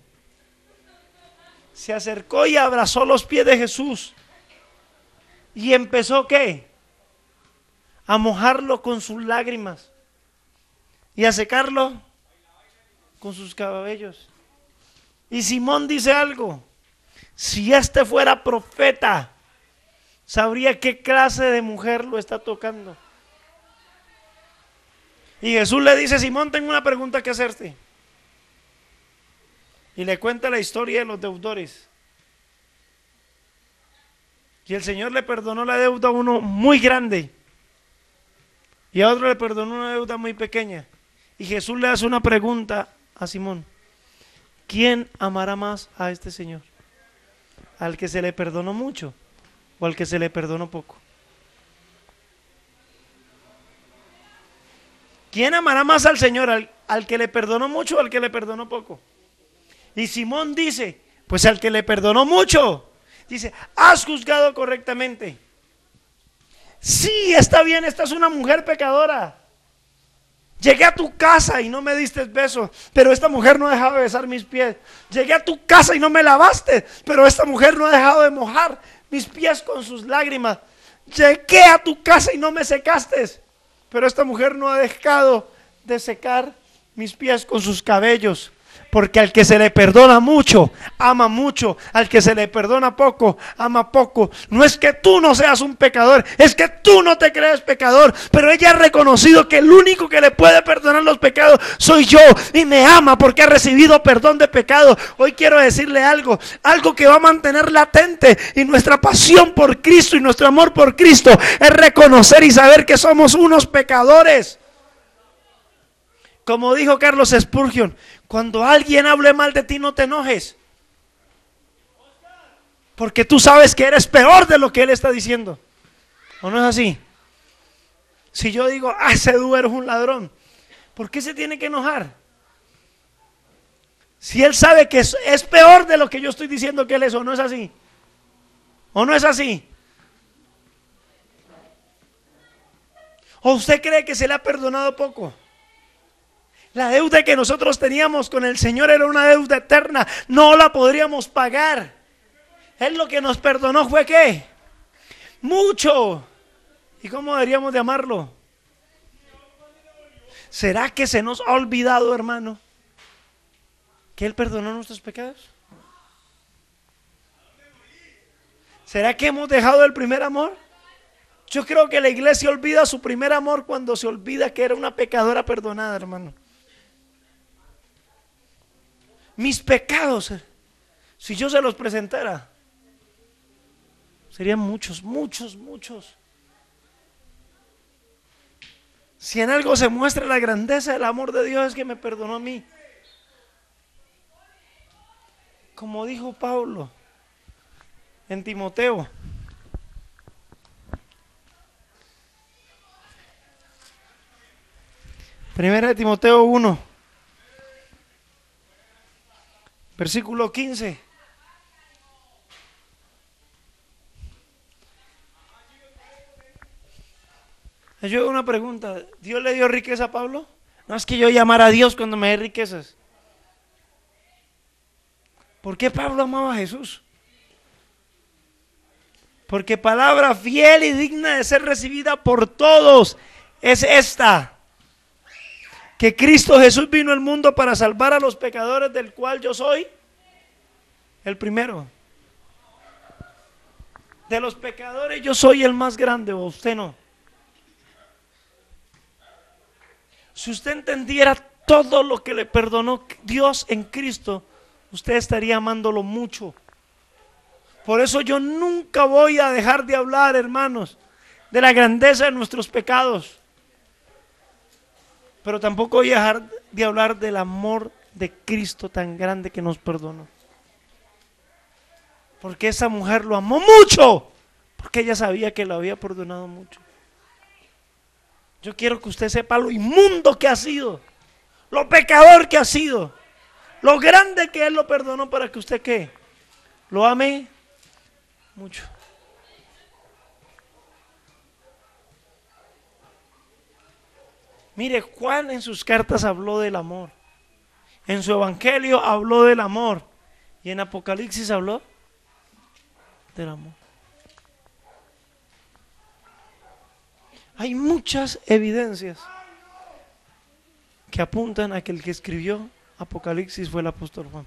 Se acercó y abrazó los pies de Jesús. Y empezó ¿qué? A mojarlo con sus lágrimas y a secarlo con sus cabellos. Y Simón dice algo, si este fuera profeta, sabría qué clase de mujer lo está tocando. Y Jesús le dice, Simón, tengo una pregunta que hacerte. Y le cuenta la historia de los deudores. Y el Señor le perdonó la deuda a uno muy grande y a otro le perdonó una deuda muy pequeña. Y Jesús le hace una pregunta a Simón. ¿Quién amará más a este Señor? ¿Al que se le perdonó mucho o al que se le perdonó poco? ¿Quién amará más al Señor? ¿Al que le perdonó mucho o al que le perdonó poco? Y Simón dice, pues al que le perdonó mucho. Dice, has juzgado correctamente. Sí, está bien, esta es una mujer pecadora. Llegué a tu casa y no me diste beso, pero esta mujer no ha dejado de besar mis pies. Llegué a tu casa y no me lavaste, pero esta mujer no ha dejado de mojar mis pies con sus lágrimas. Llegué a tu casa y no me secaste, pero esta mujer no ha dejado de secar mis pies con sus cabellos. Porque al que se le perdona mucho, ama mucho. Al que se le perdona poco, ama poco. No es que tú no seas un pecador, es que tú no te crees pecador. Pero ella ha reconocido que el único que le puede perdonar los pecados soy yo. Y me ama porque ha recibido perdón de pecado. Hoy quiero decirle algo que va a mantener latente. Y nuestra pasión por Cristo y nuestro amor por Cristo es reconocer y saber que somos unos pecadores. Como dijo Carlos Spurgeon, cuando alguien hable mal de ti no te enojes, porque tú sabes que eres peor de lo que él está diciendo. ¿O no es así? Si yo digo, ese Edu eres un ladrón, ¿por qué se tiene que enojar? Si él sabe que es peor de lo que yo estoy diciendo que él es, ¿o no es así? ¿O no es así? ¿O usted cree que se le ha perdonado poco? La deuda que nosotros teníamos con el Señor era una deuda eterna, no la podríamos pagar. Él lo que nos perdonó fue ¿qué? Mucho. ¿Y cómo deberíamos de amarlo? ¿Será que se nos ha olvidado, hermano, que Él perdonó nuestros pecados? ¿Será que hemos dejado el primer amor? Yo creo que la iglesia olvida su primer amor cuando se olvida que era una pecadora perdonada, hermano. Mis pecados, si yo se los presentara, serían muchos, muchos, muchos. Si en algo se muestra la grandeza del amor de Dios es que me perdonó a mí. Como dijo Pablo en Timoteo. Primera de Timoteo 1, versículo 15. Yo hago una pregunta. ¿Dios le dio riqueza a Pablo? No es que yo llamara a Dios cuando me dé riquezas. ¿Por qué Pablo amaba a Jesús? Porque palabra fiel y digna de ser recibida por todos es esta: que Cristo Jesús vino al mundo para salvar a los pecadores, del cual yo soy el primero. De los pecadores yo soy el más grande, o usted no. Si usted entendiera todo lo que le perdonó Dios en Cristo, usted estaría amándolo mucho. Por eso yo nunca voy a dejar de hablar, hermanos, de la grandeza de nuestros pecados. Pero tampoco voy a dejar de hablar del amor de Cristo tan grande que nos perdonó. Porque esa mujer lo amó mucho, porque ella sabía que lo había perdonado mucho. Yo quiero que usted sepa lo inmundo que ha sido, lo pecador que ha sido, lo grande que Él lo perdonó, para que usted, ¿qué?, lo ame mucho. Mire, Juan en sus cartas habló del amor, en su evangelio habló del amor, y en Apocalipsis habló del amor. Hay muchas evidencias que apuntan a que el que escribió Apocalipsis fue el apóstol Juan.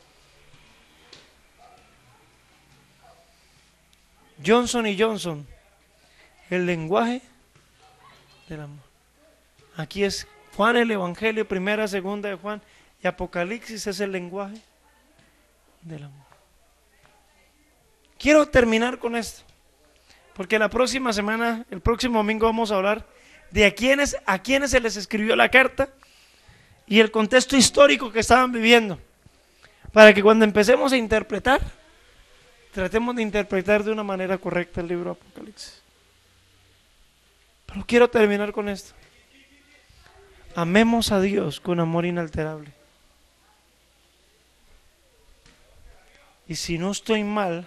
Johnson y Johnson, el lenguaje del amor. Aquí es Juan el Evangelio, primera, segunda de Juan, y Apocalipsis es el lenguaje del amor. Quiero terminar con esto, porque la próxima semana, el próximo domingo, vamos a hablar de a quienes se les escribió la carta y el contexto histórico que estaban viviendo, para que cuando empecemos a interpretar, tratemos de interpretar de una manera correcta el libro de Apocalipsis. Pero quiero terminar con esto. Amemos a Dios con amor inalterable. Y si no estoy mal,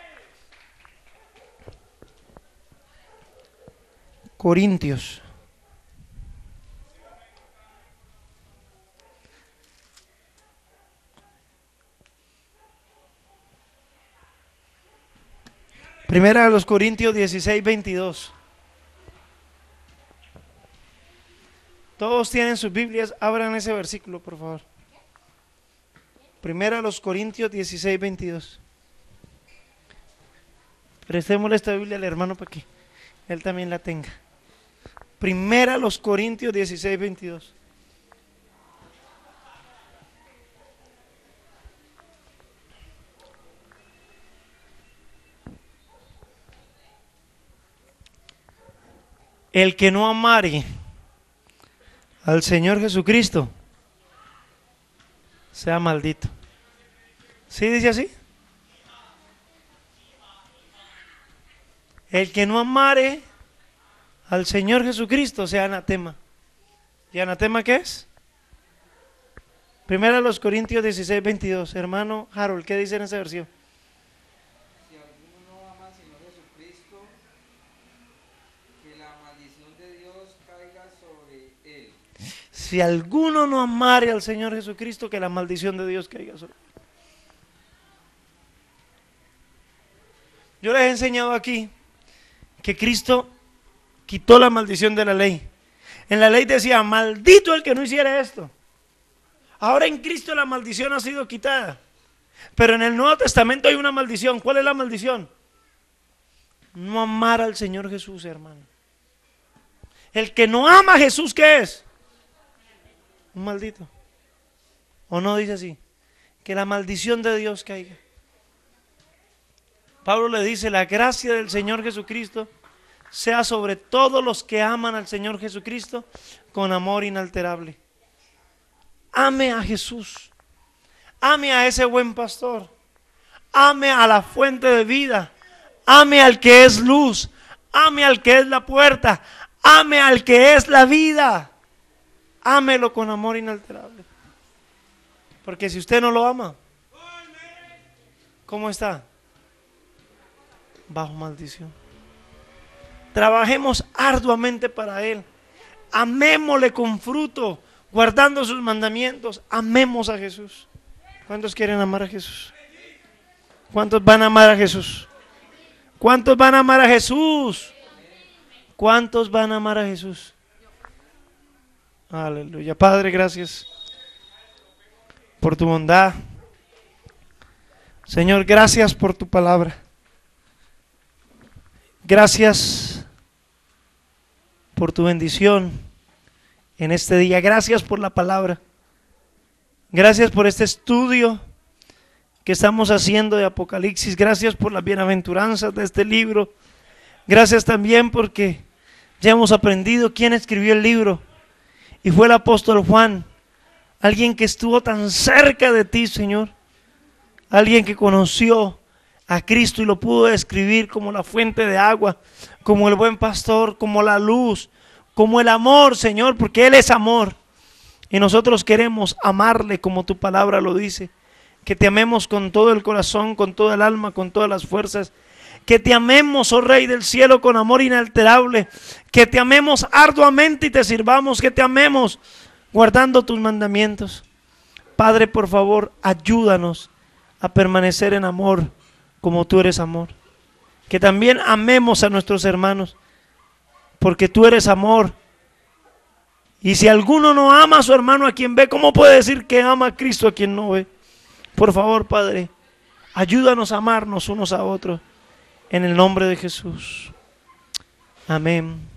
Corintios. Primera de los Corintios 16:22. Todos tienen sus Biblias, abran ese versículo, por favor. Primera de los Corintios 16:22. Prestémosle esta Biblia al hermano para que él también la tenga. Primera de los Corintios 16:22. El que no amare al Señor Jesucristo sea maldito. ¿Sí dice así? El que no amare al Señor Jesucristo sea anatema. ¿Y anatema qué es? Primera de los Corintios 16:22. Hermano Harold, ¿qué dice en esa versión? Si alguno ama al Señor Jesucristo, que la maldición de Dios caiga sobre él. Si alguno no amare al Señor Jesucristo, que la maldición de Dios caiga sobre él. Yo les he enseñado aquí que Cristo quitó la maldición de la ley. En la ley decía, maldito el que no hiciera esto. Ahora en Cristo la maldición ha sido quitada. Pero en el Nuevo Testamento hay una maldición. ¿Cuál es la maldición? No amar al Señor Jesús, hermano. El que no ama a Jesús, ¿qué es? Un maldito. ¿O no dice así? Que la maldición de Dios caiga. Pablo le dice, la gracia del Señor Jesucristo sea sobre todos los que aman al Señor Jesucristo con amor inalterable. Ame a Jesús. Ame a ese buen pastor. Ame a la fuente de vida. Ame al que es luz. Ame al que es la puerta. Ame al que es la vida. Ámelo con amor inalterable. Porque si usted no lo ama, ¿cómo está? Bajo maldición. Trabajemos arduamente para Él. Amémosle con fruto, guardando sus mandamientos. Amemos a Jesús. ¿Cuántos quieren amar a Jesús? ¿Cuántos van a amar a Jesús? ¿Cuántos van a amar a Jesús? ¿Cuántos van a amar a Jesús? Aleluya. Padre, gracias por tu bondad. Señor, gracias por tu palabra. Gracias por tu bendición en este día. Gracias por la palabra. Gracias por este estudio que estamos haciendo de Apocalipsis. Gracias por las bienaventuranzas de este libro. Gracias también porque ya hemos aprendido quién escribió el libro. Y fue el apóstol Juan. Alguien que estuvo tan cerca de ti, Señor. Alguien que conoció a Cristo y lo pudo describir como la fuente de agua, como el buen pastor, como la luz, como el amor, Señor, porque Él es amor. Y nosotros queremos amarle como tu palabra lo dice. Que te amemos con todo el corazón, con toda el alma, con todas las fuerzas. Que te amemos, oh Rey del cielo, con amor inalterable. Que te amemos arduamente y te sirvamos. Que te amemos guardando tus mandamientos. Padre, por favor, ayúdanos a permanecer en amor como tú eres amor. Que también amemos a nuestros hermanos, porque tú eres amor. Y si alguno no ama a su hermano a quien ve, ¿cómo puede decir que ama a Cristo a quien no ve? Por favor, Padre, ayúdanos a amarnos unos a otros en el nombre de Jesús. Amén.